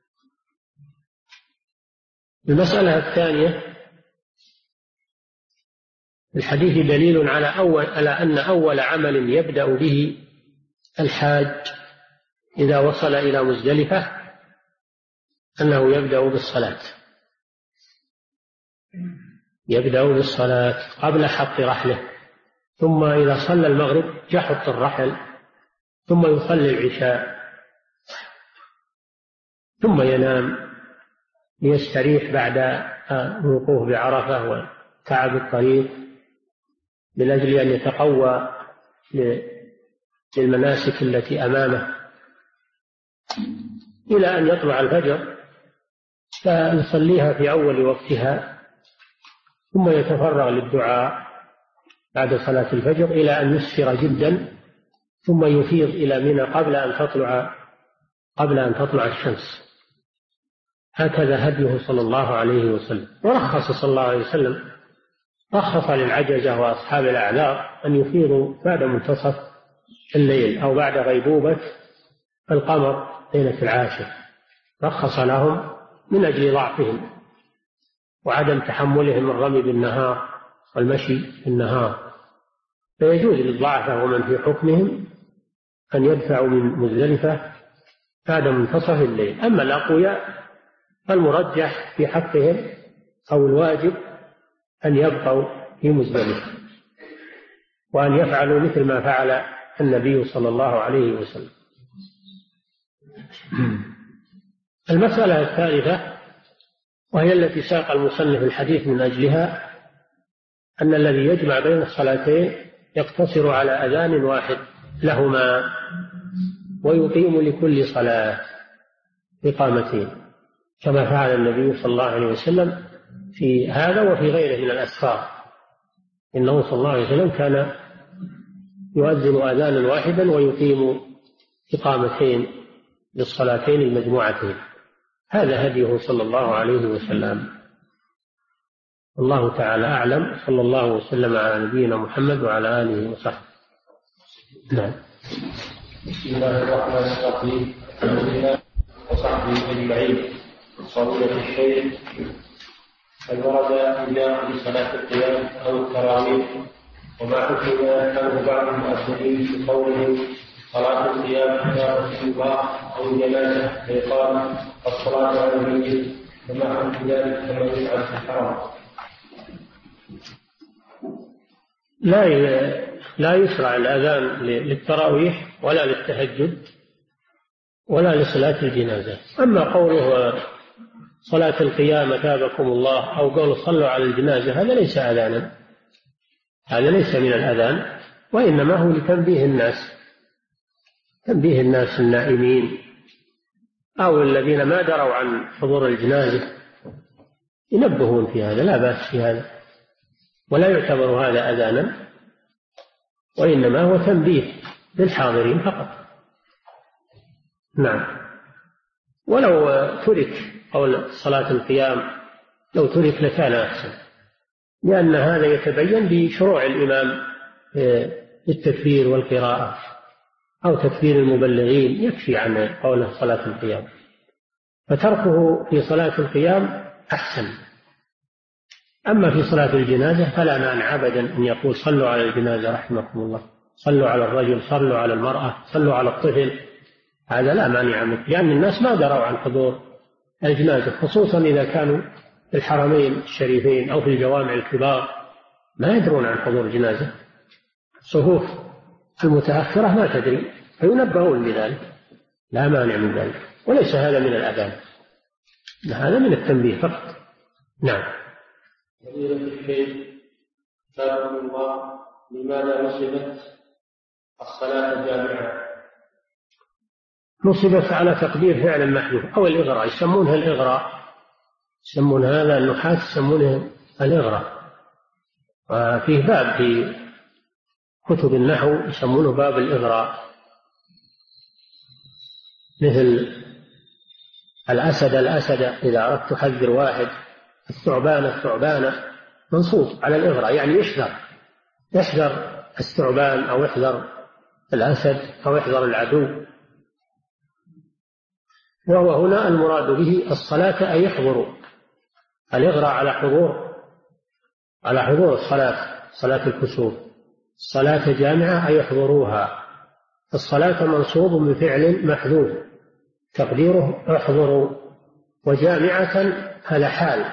المسألة الثانية: الحديث دليل على أن أول عمل يبدأ به الحاج إذا وصل إلى مزدلفة أنه يبدأ بالصلاة قبل حط رحله، ثم إذا صلى المغرب يحط الرحل، ثم يصلي العشاء، ثم ينام ليستريح بعد الوقوف بعرفة وتعب الطريق، من أجل أن يتقوى للمناسك التي أمامه إلى أن يطلع الفجر، فيصليها في أول وقتها، ثم يتفرغ للدعاء بعد صلاة الفجر إلى أن يسفر جدا، ثم يفيض إلى منى قبل أن تطلع الشمس. هكذا هديه صلى الله عليه وسلم. ورخص صلى الله عليه وسلم، رخص للعجزة وأصحاب الأعذار أن يفيضوا بعد منتصف الليل أو بعد غيبوبة القمر ليلة العاشر، رخص لهم من أجل ضعفهم وعدم تحملهم الرمي بالنهار والمشي بالنهار، فيجوز للضعفاء ومن في حكمهم أن يدفعوا من مزدلفة بعد منتصف الليل. أما الأقوياء فالمرجح في حقهم أو الواجب أن يبقوا في مزدلفة وأن يفعلوا مثل ما فعل النبي صلى الله عليه وسلم. المسألة الثالثة وهي التي ساق المصنف الحديث من أجلها أن الذي يجمع بين الصلاتين يقتصر على أذان واحد لهما ويقيم لكل صلاة إقامتين كما فعل النبي صلى الله عليه وسلم في هذا وفي غيره من الأسفار. إنه صلى الله عليه وسلم كان يؤذن أذانا واحدا ويقيم إقامتين للصلاتين المجموعتين. هذا هديه صلى الله عليه وسلم. الله تعالى أعلم. صلى الله وسلم على نبينا محمد وعلى آله وصحبه. نعم. بسم الله الرحمن الرحيم. الحمد لله وصحبه أجمعين. فضيلة الشيخ، هل ورد النداء بصلاة القيام أو التراويح؟ وما حكم عنه بعض المؤثرين بقولهم صلاة القيام إلى رسول الله أو الجنازة فيقال الصلاة على الميت، وما حكم ذلك كما يفعل في الحرم؟ لا يشرع الأذان للتراويح ولا للتهجد ولا لصلاة الجنازة. أما قوله صلاة القيام أثابكم الله أو قول صلوا على الجنازة هذا ليس أذانا، هذا ليس من الأذان، وإنما هو لتنبيه الناس، تنبيه الناس النائمين أو الذين ما دروا عن حضور الجنازة ينبهون في هذا، لا بأس في هذا، ولا يعتبر هذا أذانا، وإنما هو تنبيه للحاضرين فقط. نعم. ولو ترك قول صلاة القيام لو ترك لكان أحسن، لأن هذا يتبين بشروع الإمام للتكبير والقراءة أو تكبير المبلغين، يكفي عن قوله صلاة القيام، فتركه في صلاة القيام أحسن. أما في صلاة الجنازة فلا مانع أبدا أن يقول صلوا على الجنازة رحمكم الله، صلوا على الرجل، صلوا على المرأة، صلوا على الطفل، هذا لا مانع منه، لأن الناس ما دروا عن حضور الجنازة، خصوصا إذا كانوا في الحرمين الشريفين أو في الجوامع الكبار ما يدرون عن حضور الجنازة، الصفوف المتأخرة ما تدري، فينبهون بذلك، لا مانع من ذلك، وليس هذا من الأذان، هذا من التنبيه فقط. نعم. فضيلة الشيخ، سألكم الله، لماذا نصبت الصلاة الجامعة؟ نصبت على تقدير فعل محذوف أو الإغراء، يسمونها الإغراء، يسمون هذا النحاة يسمونه الإغراء، وفيه باب في كتب النحو يسمونه باب الإغراء، مثل الأسد إذا أردت تحذر واحد، الثعبان منصوب على الإغراء، يعني يحذر الثعبان أو يحذر الأسد أو يحذر العدو. وهو هنا المراد به الصلاة أي يحضروا، الإغراء على حضور الصلاة، صلاة الكسوف، الصلاة جامعة أي يحضروها. الصلاة منصوب بفعل محذوف تقديره احضروا، وجامعة هذا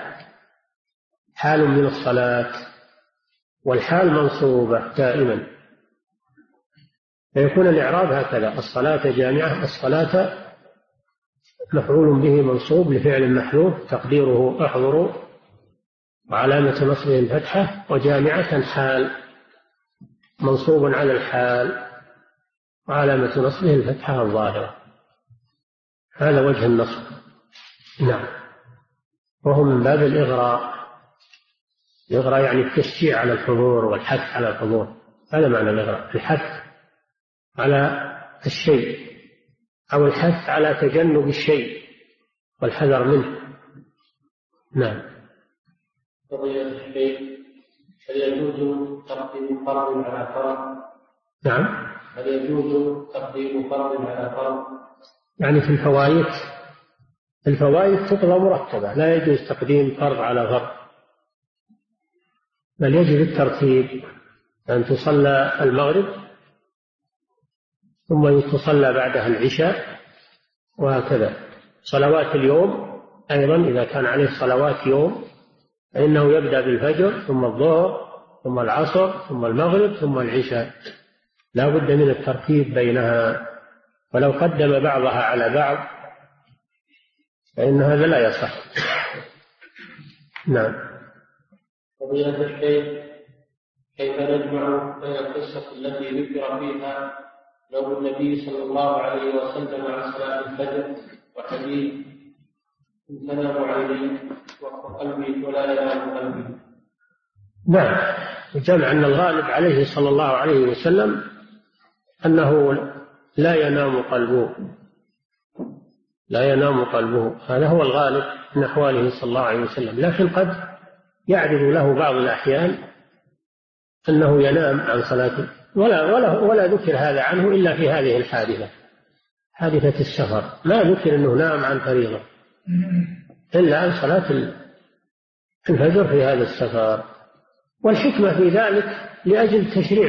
حال من الصلاة، والحال منصوبة دائما، فيكون الإعراب هكذا: الصلاة جامعة، الصلاة مفعول به منصوب لفعل محذوف تقديره احضروا، وعلامة نصبه الفتحة، وجامعة حال منصوب على الحال وعلامة نصبه الفتحة الظاهرة، هذا وجه النصب. نعم. وهو من باب الإغراء يعني التشجيع على الحضور والحث على الحضور، هذا معنى الإغراء، الحث على الشيء أو الحث على تجنب الشيء والحذر منه. نعم. فضيلة الشيخ، هل يجوز تقديم فرض على فرض؟ نعم. هل يجوز تقديم فرض على فرض؟ يعني في الفوائد تقضى مرتبة، لا يجوز تقديم فرض على فرض، بل يجب الترتيب، أن تصلى المغرب ثم تصلى بعدها العشاء، وهكذا. صلوات اليوم أيضا إذا كان عليه صلوات يوم فإنه يبدأ بالفجر ثم الظهر ثم العصر ثم المغرب ثم العشاء، لا بد من الترتيب بينها، ولو قدم بعضها على بعض فإن هذا لا يصح. نعم. فضيلة الشيخ، كيف نجمع بين القصة التي ذكر فيها لو النبي صلى الله عليه وسلم عن صلاة الفجر وحديث تنام عيني وقلبي ولا ينام قلبي؟ نعم، الجمع أن الغالب عليه صلى الله عليه وسلم أنه لا ينام قلبه، هذا هو الغالب من أحواله صلى الله عليه وسلم، لكن قد يعرض له بعض الأحيان أنه ينام عن صلاته، ولا ذكر هذا عنه إلا في هذه الحادثة، حادثة السفر، ما ذكر أنه نام عن فريضة إلا عن صلاة الفجر في هذا السفر. والحكمة في ذلك لأجل التشريع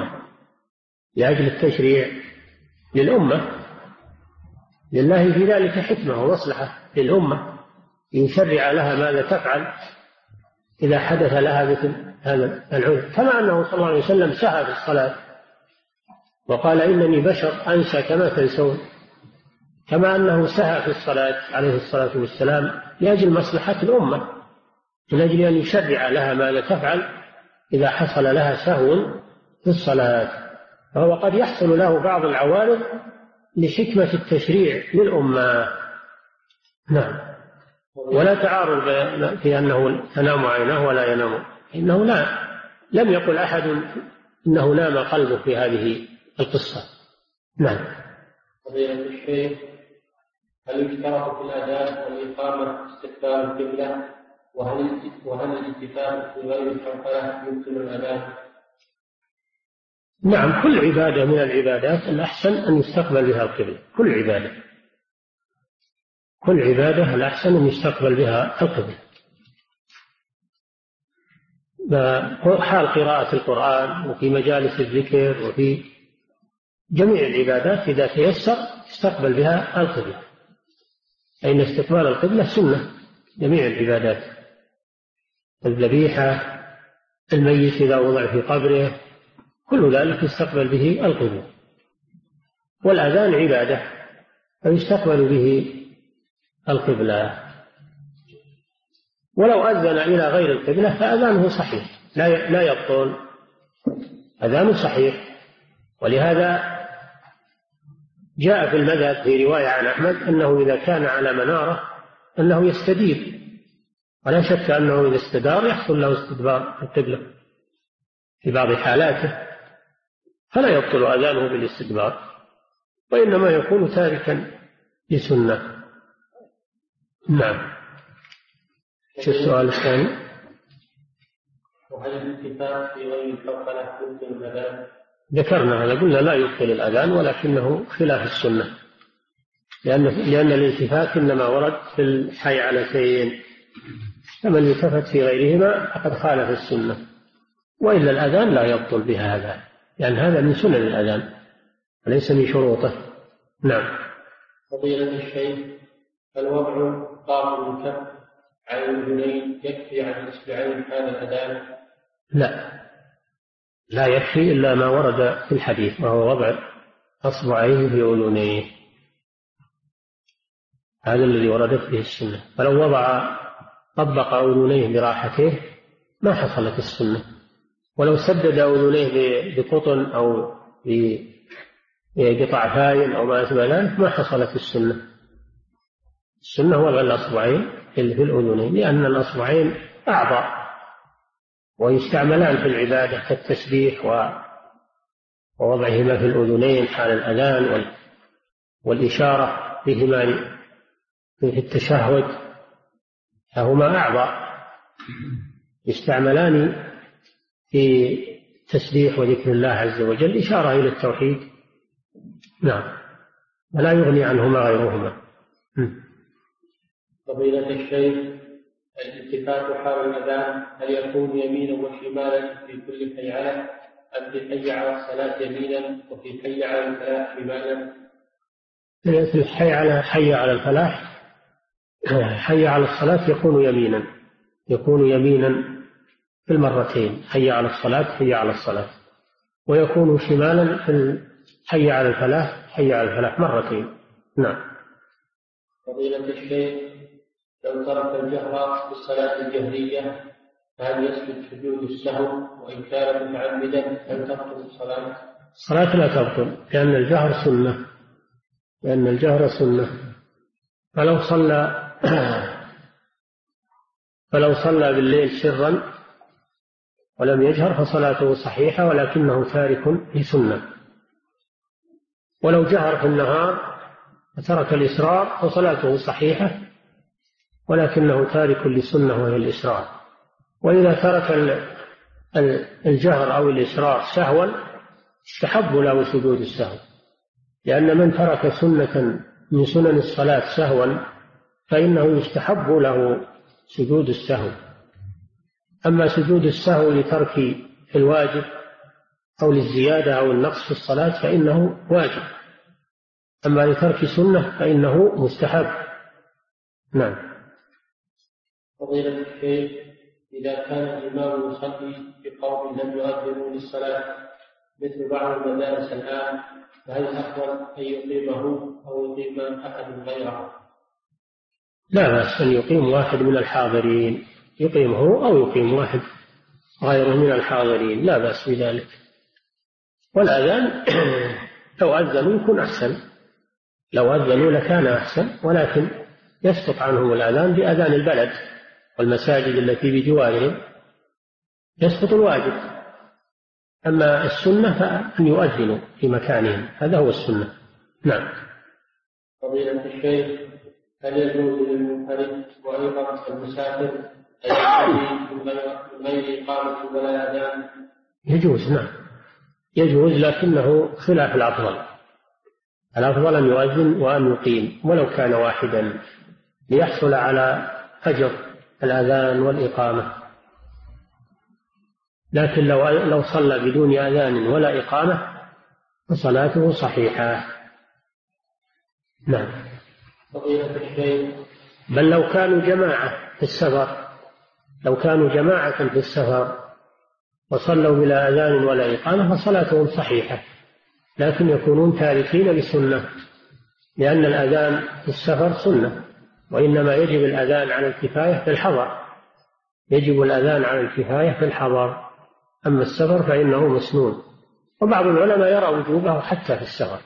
للأمة، لله في ذلك حكمة ومصلحة للأمة، يشرع لها ماذا تفعل إذا حدث لها مثل هذا العذر، كما أنه صلى الله عليه وسلم سهى في الصلاة وقال إنني بشر أنسى كما تنسون، كما أنه سهى في الصلاة عليه الصلاة والسلام لأجل مصلحة الأمة، من أجل أن يشرع لها ماذا تفعل إذا حصل لها سهو في الصلاة، فهو قد يحصل له بعض العوارض لحكمة التشريع للأمة. نعم. ولا تعارض في أنه تنام عينه ولا ينام، إنه لم يقل أحد إنه نام قلبه في هذه القصة. نعم. فضيلة الشيخ، هل يشترط في الأذان والإقامة استقبال القبلة؟ وهل الالتفات في غير الحنفلة يمكن الأذان؟ نعم، كل عبادة من العبادات الأحسن أن يستقبل بها القبلة، كل عبادة الأحسن أن يستقبل بها القبلة، حال قراءة القرآن وفي مجالس الذكر وفي جميع العبادات إذا تيسر استقبل بها القبلة، فإن استقبال القبلة سنة جميع العبادات، الذبيحة، الميت إذا وضع في قبره، كل ذلك يستقبل به القبلة. والأذان عبادة فيستقبل به القبلة، ولو أذن إلى غير القبلة فأذانه صحيح لا يبطل، أذانه صحيح. ولهذا جاء في المذهب في رواية عن أحمد أنه إذا كان على منارة أنه يستدير، ولا شك أنه إذا استدار يحصل له استدبار القبلة في بعض حالاته، فلا يبطل أذانه بالاستدبار، وإنما يكون تاركا لسنة. نعم. شو السؤال الثاني؟ وهل الالتفات في غير الحنفلة يمكن الأذان؟ ذكرنا هذا، قلنا لا يبطل الأذان ولكنه خلاف السنة، لأن الالتفات إنما ورد في الحي على شيء، فمن التفت في غيرهما فقد خالف السنة، وإلا الأذان لا يبطل بهذا، لأن هذا من سنن الأذان وليس من شروطه. نعم. فضيلة الشيخ، الوضع طاف الكف على الأذنين يكفي عن الإصبعين هذا الأذان؟ لا يكفي إلا ما ورد في الحديث، وهو وضع أصبعيه في أذنيه، هذا الذي وردت به السنة، فلو طبق أذنيه براحته ما حصلت السنة، ولو سدد أذنيه بقطن أو بقطع فاين أو ما أشبه ذلك ما حصلت السنة. السنة وضع الأصبعين في الأذنين، لأن الأصبعين أعضاء ويستعملان في العبادة كالتسبيح ووضعهما في الأذنين حال الأذان والإشارة بهما في التشهد، فهما أعضاء يستعملان في تسبيح وذكر الله عز وجل، إشارة إلى التوحيد نعم، ولا يغني عنهما غيرهما. فضيلة الشيخ، الالتفات حال الأذان هل يكون يمينا وشمالا في كل حيعلة، أم في حي على الصلاة يمينا وفي حي على الفلاح شمالا؟ في حي على الفلاح، حي على الصلاة يكون يمينا في المرتين، حي على الصلاة حي على الصلاة، ويكون شمالا في حي على الفلاح مرتين. نعم. فضيلة الشيخ، لو ترك الجهر بالصلاة الجهرية فهل يسجد سجود السهو، وإن كان متعمدا هل تبطل الصلاة؟ الصلاة لا تبطل، لأن الجهر سنة. فلو صلى بالليل سرا ولم يجهر فصلاته صحيحة، ولكنه تارك لسنة. ولو جهر في النهار وترك الإسرار فصلاته صحيحة، ولكنه تارك لسنة وهي الإسرار. وإذا ترك الجهر أو الإسرار سهوا استحب له سجود السهو، لأن من ترك سنة من سنن الصلاة سهوا فإنه يستحب له سجود السهو. أما سجود السهو لترك الواجب أو للزيادة أو النقص في الصلاة فإنه واجب، أما لترك سنة فإنه مستحب. نعم. فضيلة الشيخ، إذا كان الإمام يصلي بقوم لم يؤذنوا للصلاة مثل بعض المدارس الآن، فهل الأفضل أن يقيمه أو يقيم أحد غيره؟ لا بأس أن يقيم واحد من الحاضرين، يقيمه أو يقيم واحد غيره من الحاضرين، لا بأس بذلك. والأذان لو أذنوا يكون أحسن، لو أذنوا لكان أحسن، ولكن يسقط عنهم الأذان بأذان البلد والمساجد التي بجوارهم، يسقط الواجب. أما السنة فأن يؤذنوا في مكانهم، هذا هو السنة. نعم. فضيلة الشيخ، هل يجوز للمنفرد وأيضا المسافر أن يصلي من غير إقامة ولا أذان؟ يجوز، نعم يجوز، لكنه خلاف الأفضل. الأفضل أن يؤذن وأن يقيم ولو كان واحدا ليحصل على أجر الأذان والإقامة. لكن لو صلى بدون أذان ولا إقامة فصلاته صحيحة. نعم. فضيلة الشيخ، بل لو كانوا جماعة في السفر وصلوا بلا أذان ولا إقامة فصلاتهم صحيحة، لكن يكونون تاركين لسنة، لأن الأذان في السفر سنة، وإنما يجب الأذان على الكفاية في الحضر، أما السفر فإنه مسنون. وبعض العلماء يرى وجوبه حتى في السفر،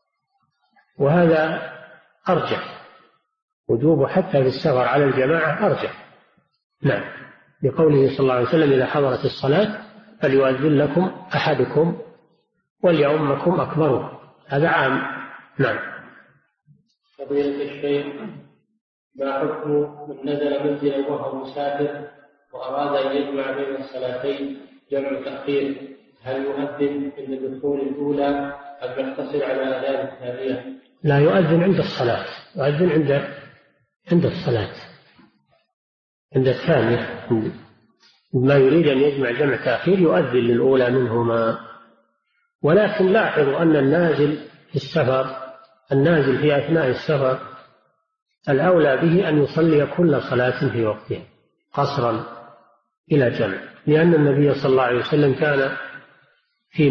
وهذا أرجح، وجوبه حتى في السفر على الجماعة أرجح. نعم، لقوله صلى الله عليه وسلم: إذا حضرت الصلاة فليؤذن لكم أحدكم وليؤمكم أكبركم، هذا عام. نعم. فضيلة الشيخ، ما حكم من نزل منزلا وهو مسافر وأراد أن يجمع بين الصلاتين جمع تأخير، هل يؤذن عند الدخول الأولى أم يقتصر على أذان الثانية؟ لا، يؤذن عند الصلاة، يؤذن عند الصلاة، عند الثانية. ما يريد أن يجمع جمع تأخير يؤذن للأولى منهما. ولكن لاحظوا أن النازل في أثناء السفر الأولى به أن يصلي كل صلاة في وقتها قصرا إلى جمع، لأن النبي صلى الله عليه وسلم كان في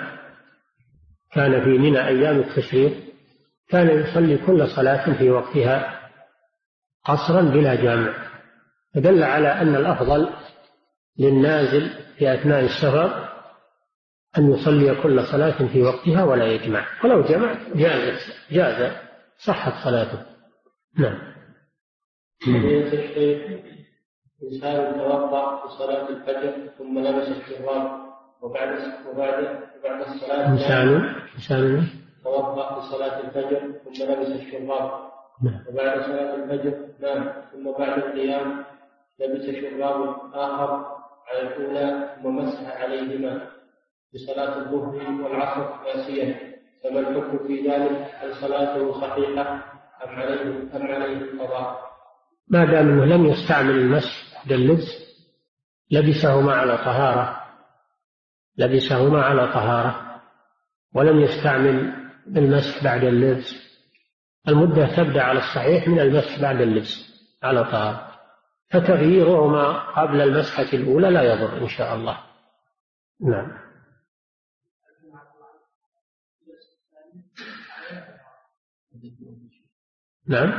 منى أيام التشريق كان يصلي كل صلاة في وقتها قصرا بلا جمع، فدل على أن الأفضل للنازل في أثناء السفر أن يصلي كل صلاة في وقتها ولا يجمع، ولو جمع جاز صحت صلاته. نعم. إنسان توضأ في صلاة الفجر ثم لبس الشراب وبعد الصلاة إنسان توضأ في صلاة الفجر ثم لبس الشراب وبعد صلاة الفجر نام، ثم بعد القيام لبس شراب آخر على الأولى ثم مسح عليهما في صلاة الظهر والعصر ناسيا، فما الحكم في ذلك؟ هل صلاته صحيحة أم عليه القضاء؟ ما دام أنه لم يستعمل المسح بعد اللبس لبسهما على طهارة ولم يستعمل المسح بعد اللبس، المدة تبدأ على الصحيح من المسح بعد اللبس على طهارة، فتغييرهما قبل المسحة الأولى لا يضر إن شاء الله. نعم. نعم.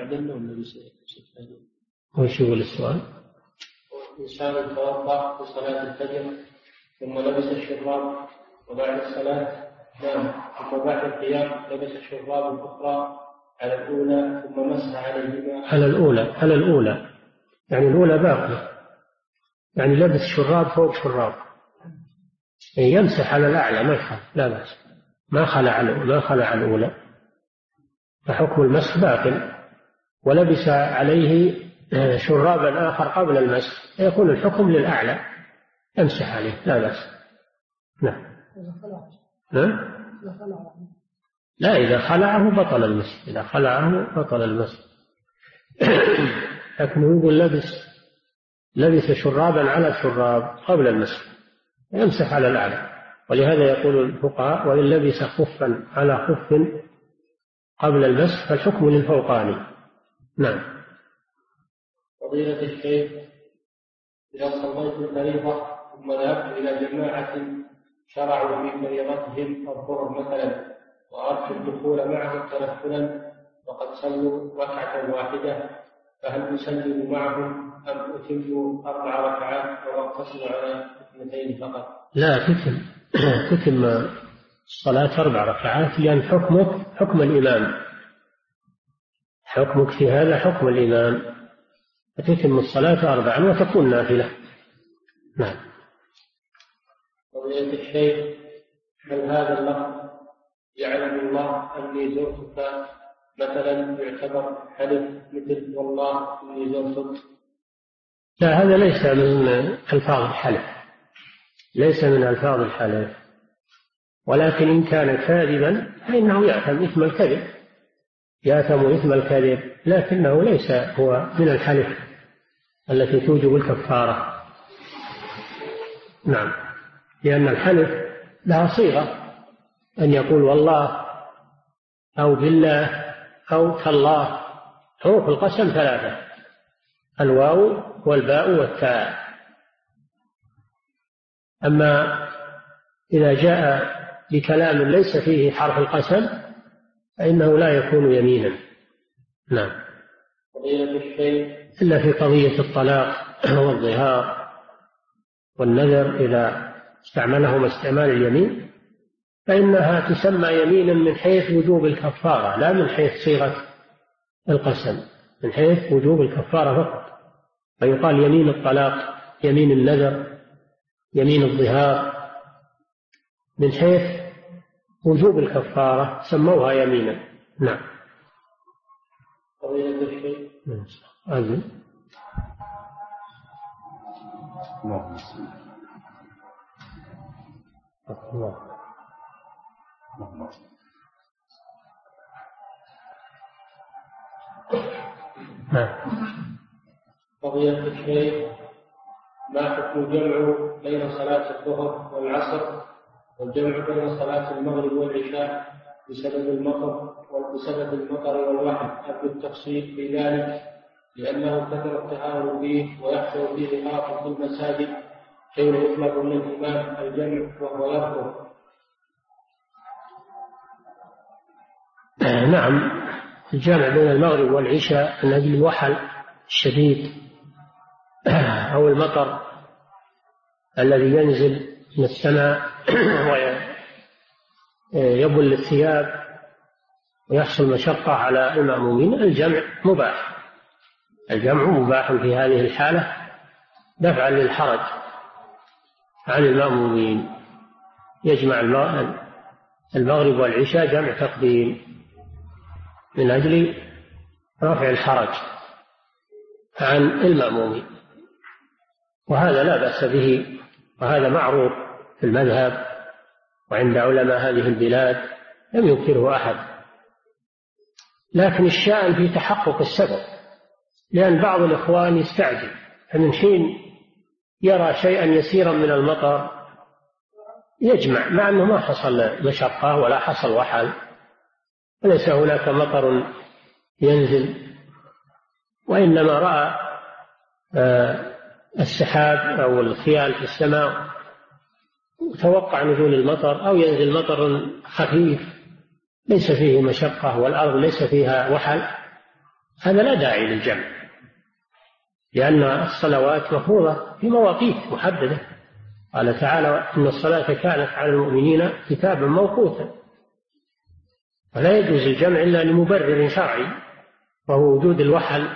وش يقول السؤال؟ إنسان توضأ في صلاة الفجر ثم لبس الشراب وبعد الصلاة نام، ثم بعد القيام لبس الشراب الأخرى على الأولى ثم مسح عليهما. على الأولى يعني الأولى باقية، يعني لبس شراب فوق شراب، يعني يمسح على الأعلى ما يخالف، لا بأس، ما خلع الأولى، فحكم المسح باق. ولبس عليه شرابا آخر قبل المسح يكون الحكم للأعلى، يمسح عليه لا بأس. نعم. لا، إذا خلعه بطل المسح. لكنه يقول لبس شرابا على شراب قبل المسح يمسح على الأعلى، ولهذا يقول الفقهاء وإن لبس خفا على خف قبل المسح فالحكم للفوقاني. نعم. فضيلة الشيخ، إذا صليت الفريضة ثم ذهبت إلى جماعة شرعوا في فريضتهم الظهر مثلا وأردت الدخول معهم تنفلا وقد صلوا ركعة واحدة، فهل أسلم معهم أم أتم 4 ركعات أو أقتصر على 2 فقط؟ لا، تتم الصلاة 4 ركعات، لأن حكمك حكم الإمام، حكمك في هذا حكم الإمام، فتتم الصلاة 4 وتكون نافلة. نعم. فضيلة الشيخ، هل هذا اللفظ يعلم الله أني زرتك مثلا يعتبر حلف مثل والله أني زرتك؟ لا، هذا ليس من ألفاظ الحلف، ولكن إن كان كاذبا فإنه يأثم إثم الكذب، لكنه ليس هو من الحلف التي توجب الكفارة. نعم، لأن الحلف لها صيغة، أن يقول والله أو بالله أو تالله، حروف القسم 3: الواو والباء والتاء. أما إذا جاء بكلام ليس فيه حرف القسم فإنه لا يكون يمينا. نعم. إلا في قضية الطلاق والظهار والنذر إذا استعملهما استعمال اليمين فإنها تسمى يمينا من حيث وجوب الكفارة، لا من حيث صيغة القسم، من حيث وجوب الكفارة فقط. فيقال يمين الطلاق، يمين النذر، يمين الظهار، من حيث وجوب الكفارة سموها يمينا. نعم. أذن. فضيلة الشيخ، ما حكم جمع بين صلاة الظهر والعصر والجمع بين صلاة المغرب والعشاء بسبب المطر والوحل؟ أرجو التفصيل في ذلك، لأنه كثر التهاون به ويحصل فيه خاطر في المساجد حين يطلب من الإمام الجمع وهو يرفض. نعم، الجمع بين المغرب والعشاء من أجل الوحل الشديد أو المطر الذي ينزل من السماء ويبل الثياب ويحصل مشقة على المأمومين، الجمع مباح في هذه الحالة دفعا للحرج عن المأمومين. يجمع المغرب والعشاء جمع تقديم من أجل رفع الحرج عن المأمومين، وهذا لا بأس به، وهذا معروف في المذهب وعند علماء هذه البلاد لم ينكره أحد، لكن الشأن في تحقق السبب، لأن بعض الإخوان يستعجل، فمن حين يرى شيئا يسيرا من المطر يجمع، مع أنه ما حصل مشقة ولا حصل وحل، وليس هناك مطر ينزل، وإنما رأى السحاب أو الخيال في السماء وتوقع نزول المطر، أو ينزل مطر خفيف ليس فيه مشقة والأرض ليس فيها وحل، هذا لا داعي للجمع، لأن الصلوات مفروضة في مواقيت محددة. قال تعالى: إن الصلاة كانت على المؤمنين كتابا موقوتا. ولا يجوز الجمع إلا لمبرر شرعي، وهو وجود الوحل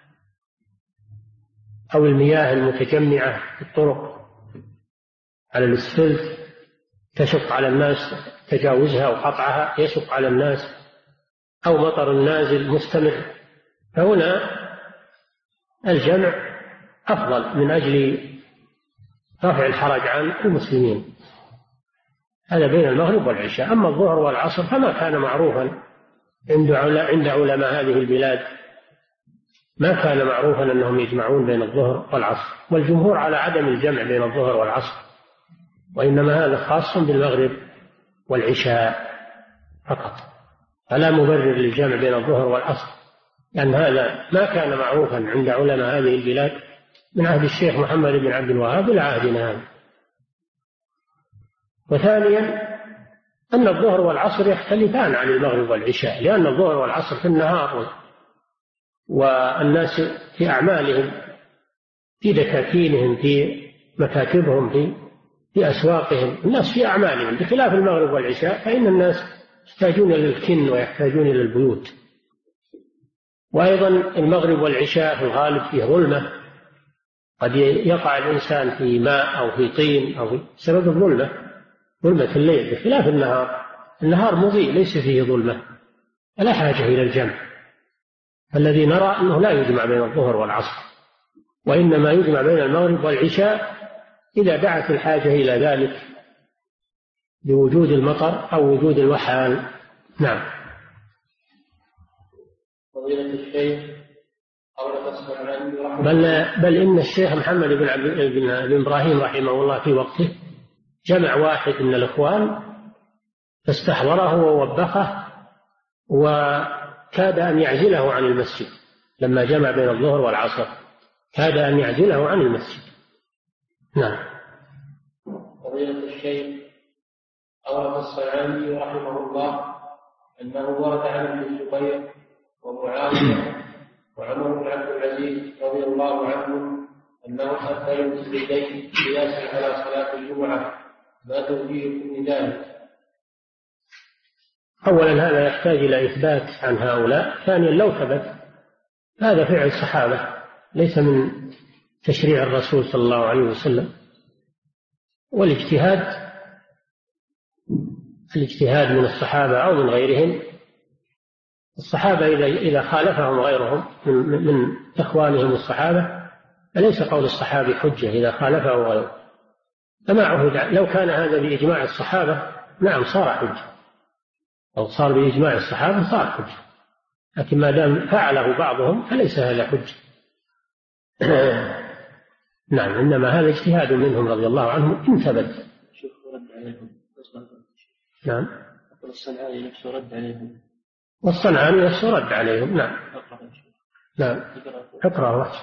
أو المياه المتجمعة في الطرق على الاسفلت تشق على الناس تجاوزها وقطعها، يشق على الناس، أو مطر نازل مستمر، فهنا الجمع أفضل من أجل رفع الحرج عن المسلمين. هذا بين المغرب والعشاء. أما الظهر والعصر فما كان معروفا عند علماء هذه البلاد، ما كان معروفا أنهم يجمعون بين الظهر والعصر، والجمهور على عدم الجمع بين الظهر والعصر، وإنما هذا خاص بالمغرب والعشاء فقط، فلا مبرر للجمع بين الظهر والعصر، لأن هذا ما كان معروفا عند علماء هذه البلاد من عهد الشيخ محمد بن عبد الوهاب إلى عهدنا هذا. وثانيا أن الظهر والعصر يختلفان عن المغرب والعشاء، لأن الظهر والعصر في النهار، والناس في أعمالهم، في دكاكينهم، في مكاتبهم، في أسواقهم، الناس في أعمالهم، بخلاف المغرب والعشاء فإن الناس يحتاجون إلى الكن ويحتاجون إلى البيوت. وأيضا المغرب والعشاء في الغالب فيه ظلمة، قد يقع الإنسان في ماء أو في طين أو بسبب ظلمة الليل، بخلاف النهار مضيء ليس فيه ظلمة، فلا حاجة إلى الجمع. الذي نرى أنه لا يجمع بين الظهر والعصر، وإنما يجمع بين المغرب والعشاء إذا دعت الحاجة إلى ذلك بوجود المطر أو وجود الوحال. نعم. فضيلة الشيخ بل إن الشيخ محمد بن إبراهيم رحمه الله في وقته جمع واحد من الإخوان فاستحضره ووبخه وكاد أن يعزله عن المسجد، لما جمع بين الظهر والعصر كاد أن يعزله عن المسجد. نعم. فضيلة الشيخ أورد الصنعاني رحمه الله أنه ورد عن ابن الزبير ومعاوية وعمر بن عبد العزيز رضي الله عنه أنه أتى المسجدين قياسا على صلاة الجمعة، ما توجيهكم من ذلك؟ أولا هذا يحتاج إلى إثبات عن هؤلاء، ثانيا لو ثبت هذا فعل الصحابة ليس من تشريع الرسول صلى الله عليه وسلم. والاجتهاد من الصحابة أو من غيرهم، الصحابة إذا خالفهم غيرهم من إخوانهم الصحابة فليس قول الصحابي حجة إذا خالفه غيره، فما عهد. لو كان هذا بإجماع الصحابة نعم صار حجة، أو صار بإجماع الصحابة صار حجة، لكن ما دام فعله بعضهم فليس هذا حجة. نعم، إنما هذا اجتهاد منهم رضي الله عنهم إن ثبت. نعم. والصنعاني نفسه رد عليهم. والصنعاني نفسه رد عليهم. نعم. نعم. اقرأ وحش.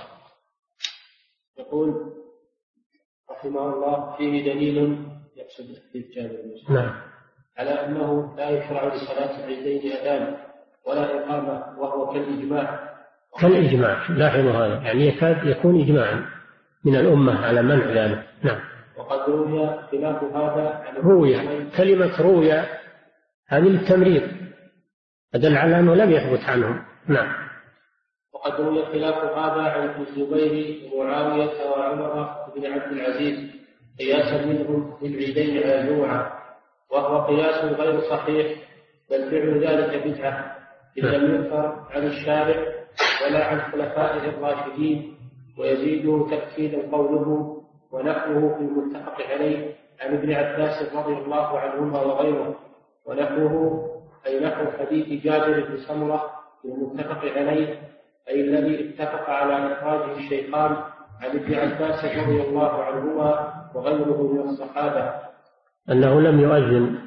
يقول رحمه الله: فيه دليل، يقصد في جابر نعم، على أنه لا يشرع لصلاة العيدين أذان ولا إقامة، وهو كالإجماع. لاحظوا هذا، يعني يكاد يكون إجماعا من الأمة على منع ذلك. نعم. وقد روي خلاف هذا. كلمة روي هذه للتمريض، أدل على أنه لم يثبت عنهم. نعم. وقد روي خلاف هذا عن ابن الزبير ومعاوية وعمر بن عبد العزيز قياسا منهم في العيدين على الجمعة، وهو قياس غير صحيح، بل فعل ذلك بدعة إذ لم يذكر عن الشارع ولا عن خلفائه الراشدين، ويزيد تأكيدا قوله ونحوه في المتفق عليه عن ابن عباس رضي الله عنهما وغيره، ونحوه أي نحو حديث جابر بن سمرة المتفق عليه، أي الذي اتفق على إخراجه الشيخان عن ابن عباس رضي الله عنهما وغيره من الصحابة أنه لم يؤذن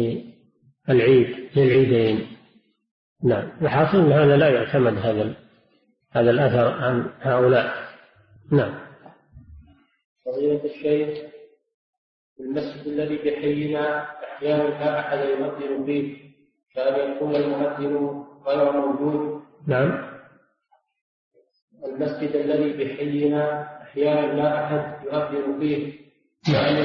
للعيدين. نعم. الحاصل أن هذا لا يعتمد هذا الأثر عن هؤلاء. نعم. فضيلة الشيخ، المسجد الذي بحينا أحيانا لا أحد يؤذن فيه، كان يكون المؤذن غير موجود. نعم. المسجد الذي بحينا أحيانا لا أحد يؤذن فيه، كان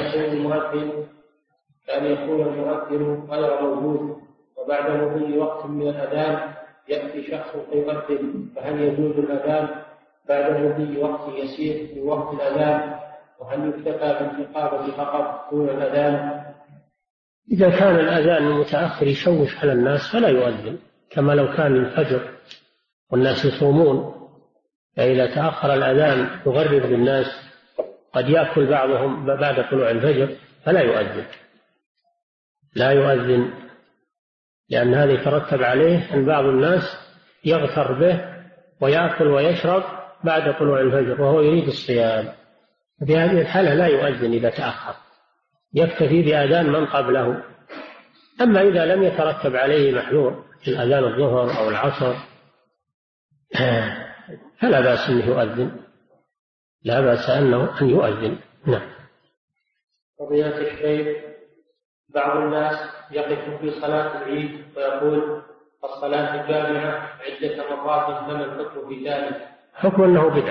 يكون المؤذن غير موجود، وبعد مضي وقت من الأذان يأتي شخص فيؤذن، فهل يجوز الأذان بعد مضي وقت يسير من وقت الأذان؟ وهل يكتفى بالإقامة فقط دون الأذان؟ إذا كان الأذان المتأخر يشوش على الناس فلا يؤذن، كما لو كان الفجر والناس يصومون، فإذا تأخر الأذان يغرب بالناس، قد يأكل بعضهم بعد طلوع الفجر، فلا يؤذن. لا يؤذن، لأن هذا يترتب عليه أن بعض الناس يغتر به ويأكل ويشرب بعد طلوع الفجر وهو يريد الصيام. في هذه الحالة لا يؤذن إذا تأخر، يكتفي بأذان من قبله. أما إذا لم يترتب عليه محذور الأذان الظهر أو العصر فلا بأس أنه يؤذن، لا بأس أن يؤذن. نعم. فضيلة الشيخ، بعض الناس يقف في صلاة العيد ويقول الصلاة جامعة عدة مرات، فما الحكم في ذلك؟ حكم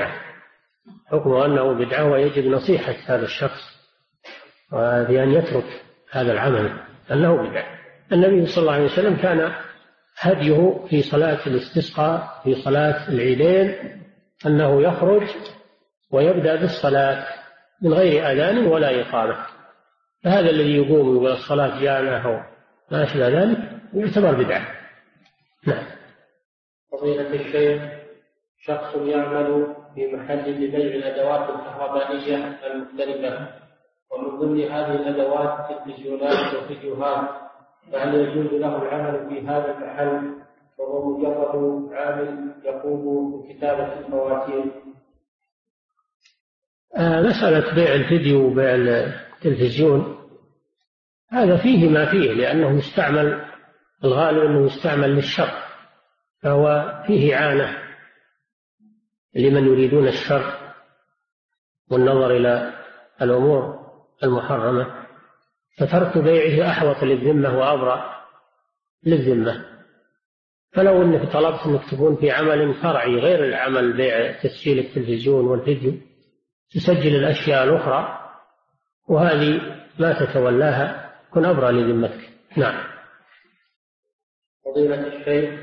أنه بدعة، ويجب نصيحة هذا الشخص بأن يترك هذا العمل، أنه بدعة. النبي صلى الله عليه وسلم كان هديه في صلاة الاستسقاء في صلاة العيدين أنه يخرج ويبدأ بالصلاة من غير أذان ولا إقامة. فهذا الذي يقوم يقول الصلاة جامعة أو ما أشبه ذلك يعتبر بدعة. نعم. فضيلة الشيخ، شخص يعمل في محل لبيع الأدوات الكهربائية المختلفة، ومن ضمن هذه الأدوات التلفزيونات والفيديوهات، فهل يجوز له العمل في هذا المحل وهو مجرد عامل يقوم بكتابة الفواتير؟ مسألة بيع الفيديو وبيع التلفزيون هذا فيه ما فيه، لأنه مستعمل، الغالب أنه مستعمل للشر، فهو فيه إعانة لمن يريدون الشر والنظر إلى الأمور المحرمة، فترك بيعه أحوط للذمة وأبرأ للذمة. فلو أنك طلبت أنك تكون في عمل فرعي غير العمل بيع تسجيل التلفزيون والفيديو، تسجل الأشياء الأخرى وهذه ما تتولاها، كن أبرأ لذمتك. نعم. فضيلة الشيخ،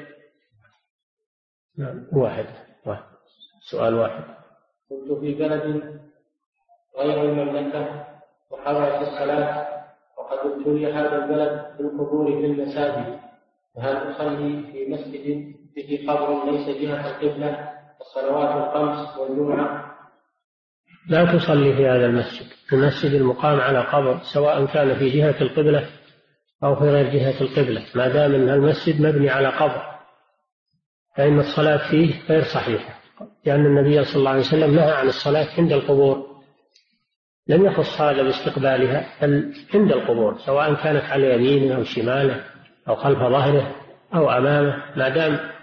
نعم. واحد. سؤال واحد. كنت في بلد غير المملكة وحضرت الصلاة، وقد ابتلي هذا البلد بالقبور في المساجد، فهل أصلي في مسجد به قبر ليس جهة القبلة الصلوات الخمس والجمعة؟ لا تصلي في هذا المسجد، المسجد المقام على قبر، سواء كان في جهة القبلة أو في غير جهة القبلة، ما دام أن المسجد مبني على قبر فإن الصلاة فيه غير صحيحة، لأن النبي صلى الله عليه وسلم نهى عن الصلاة عند القبور، لم يخص هذا باستقبالها، بل عند القبور، سواء كانت على يمينه أو شماله أو خلف ظهره أو أمامه، ما دام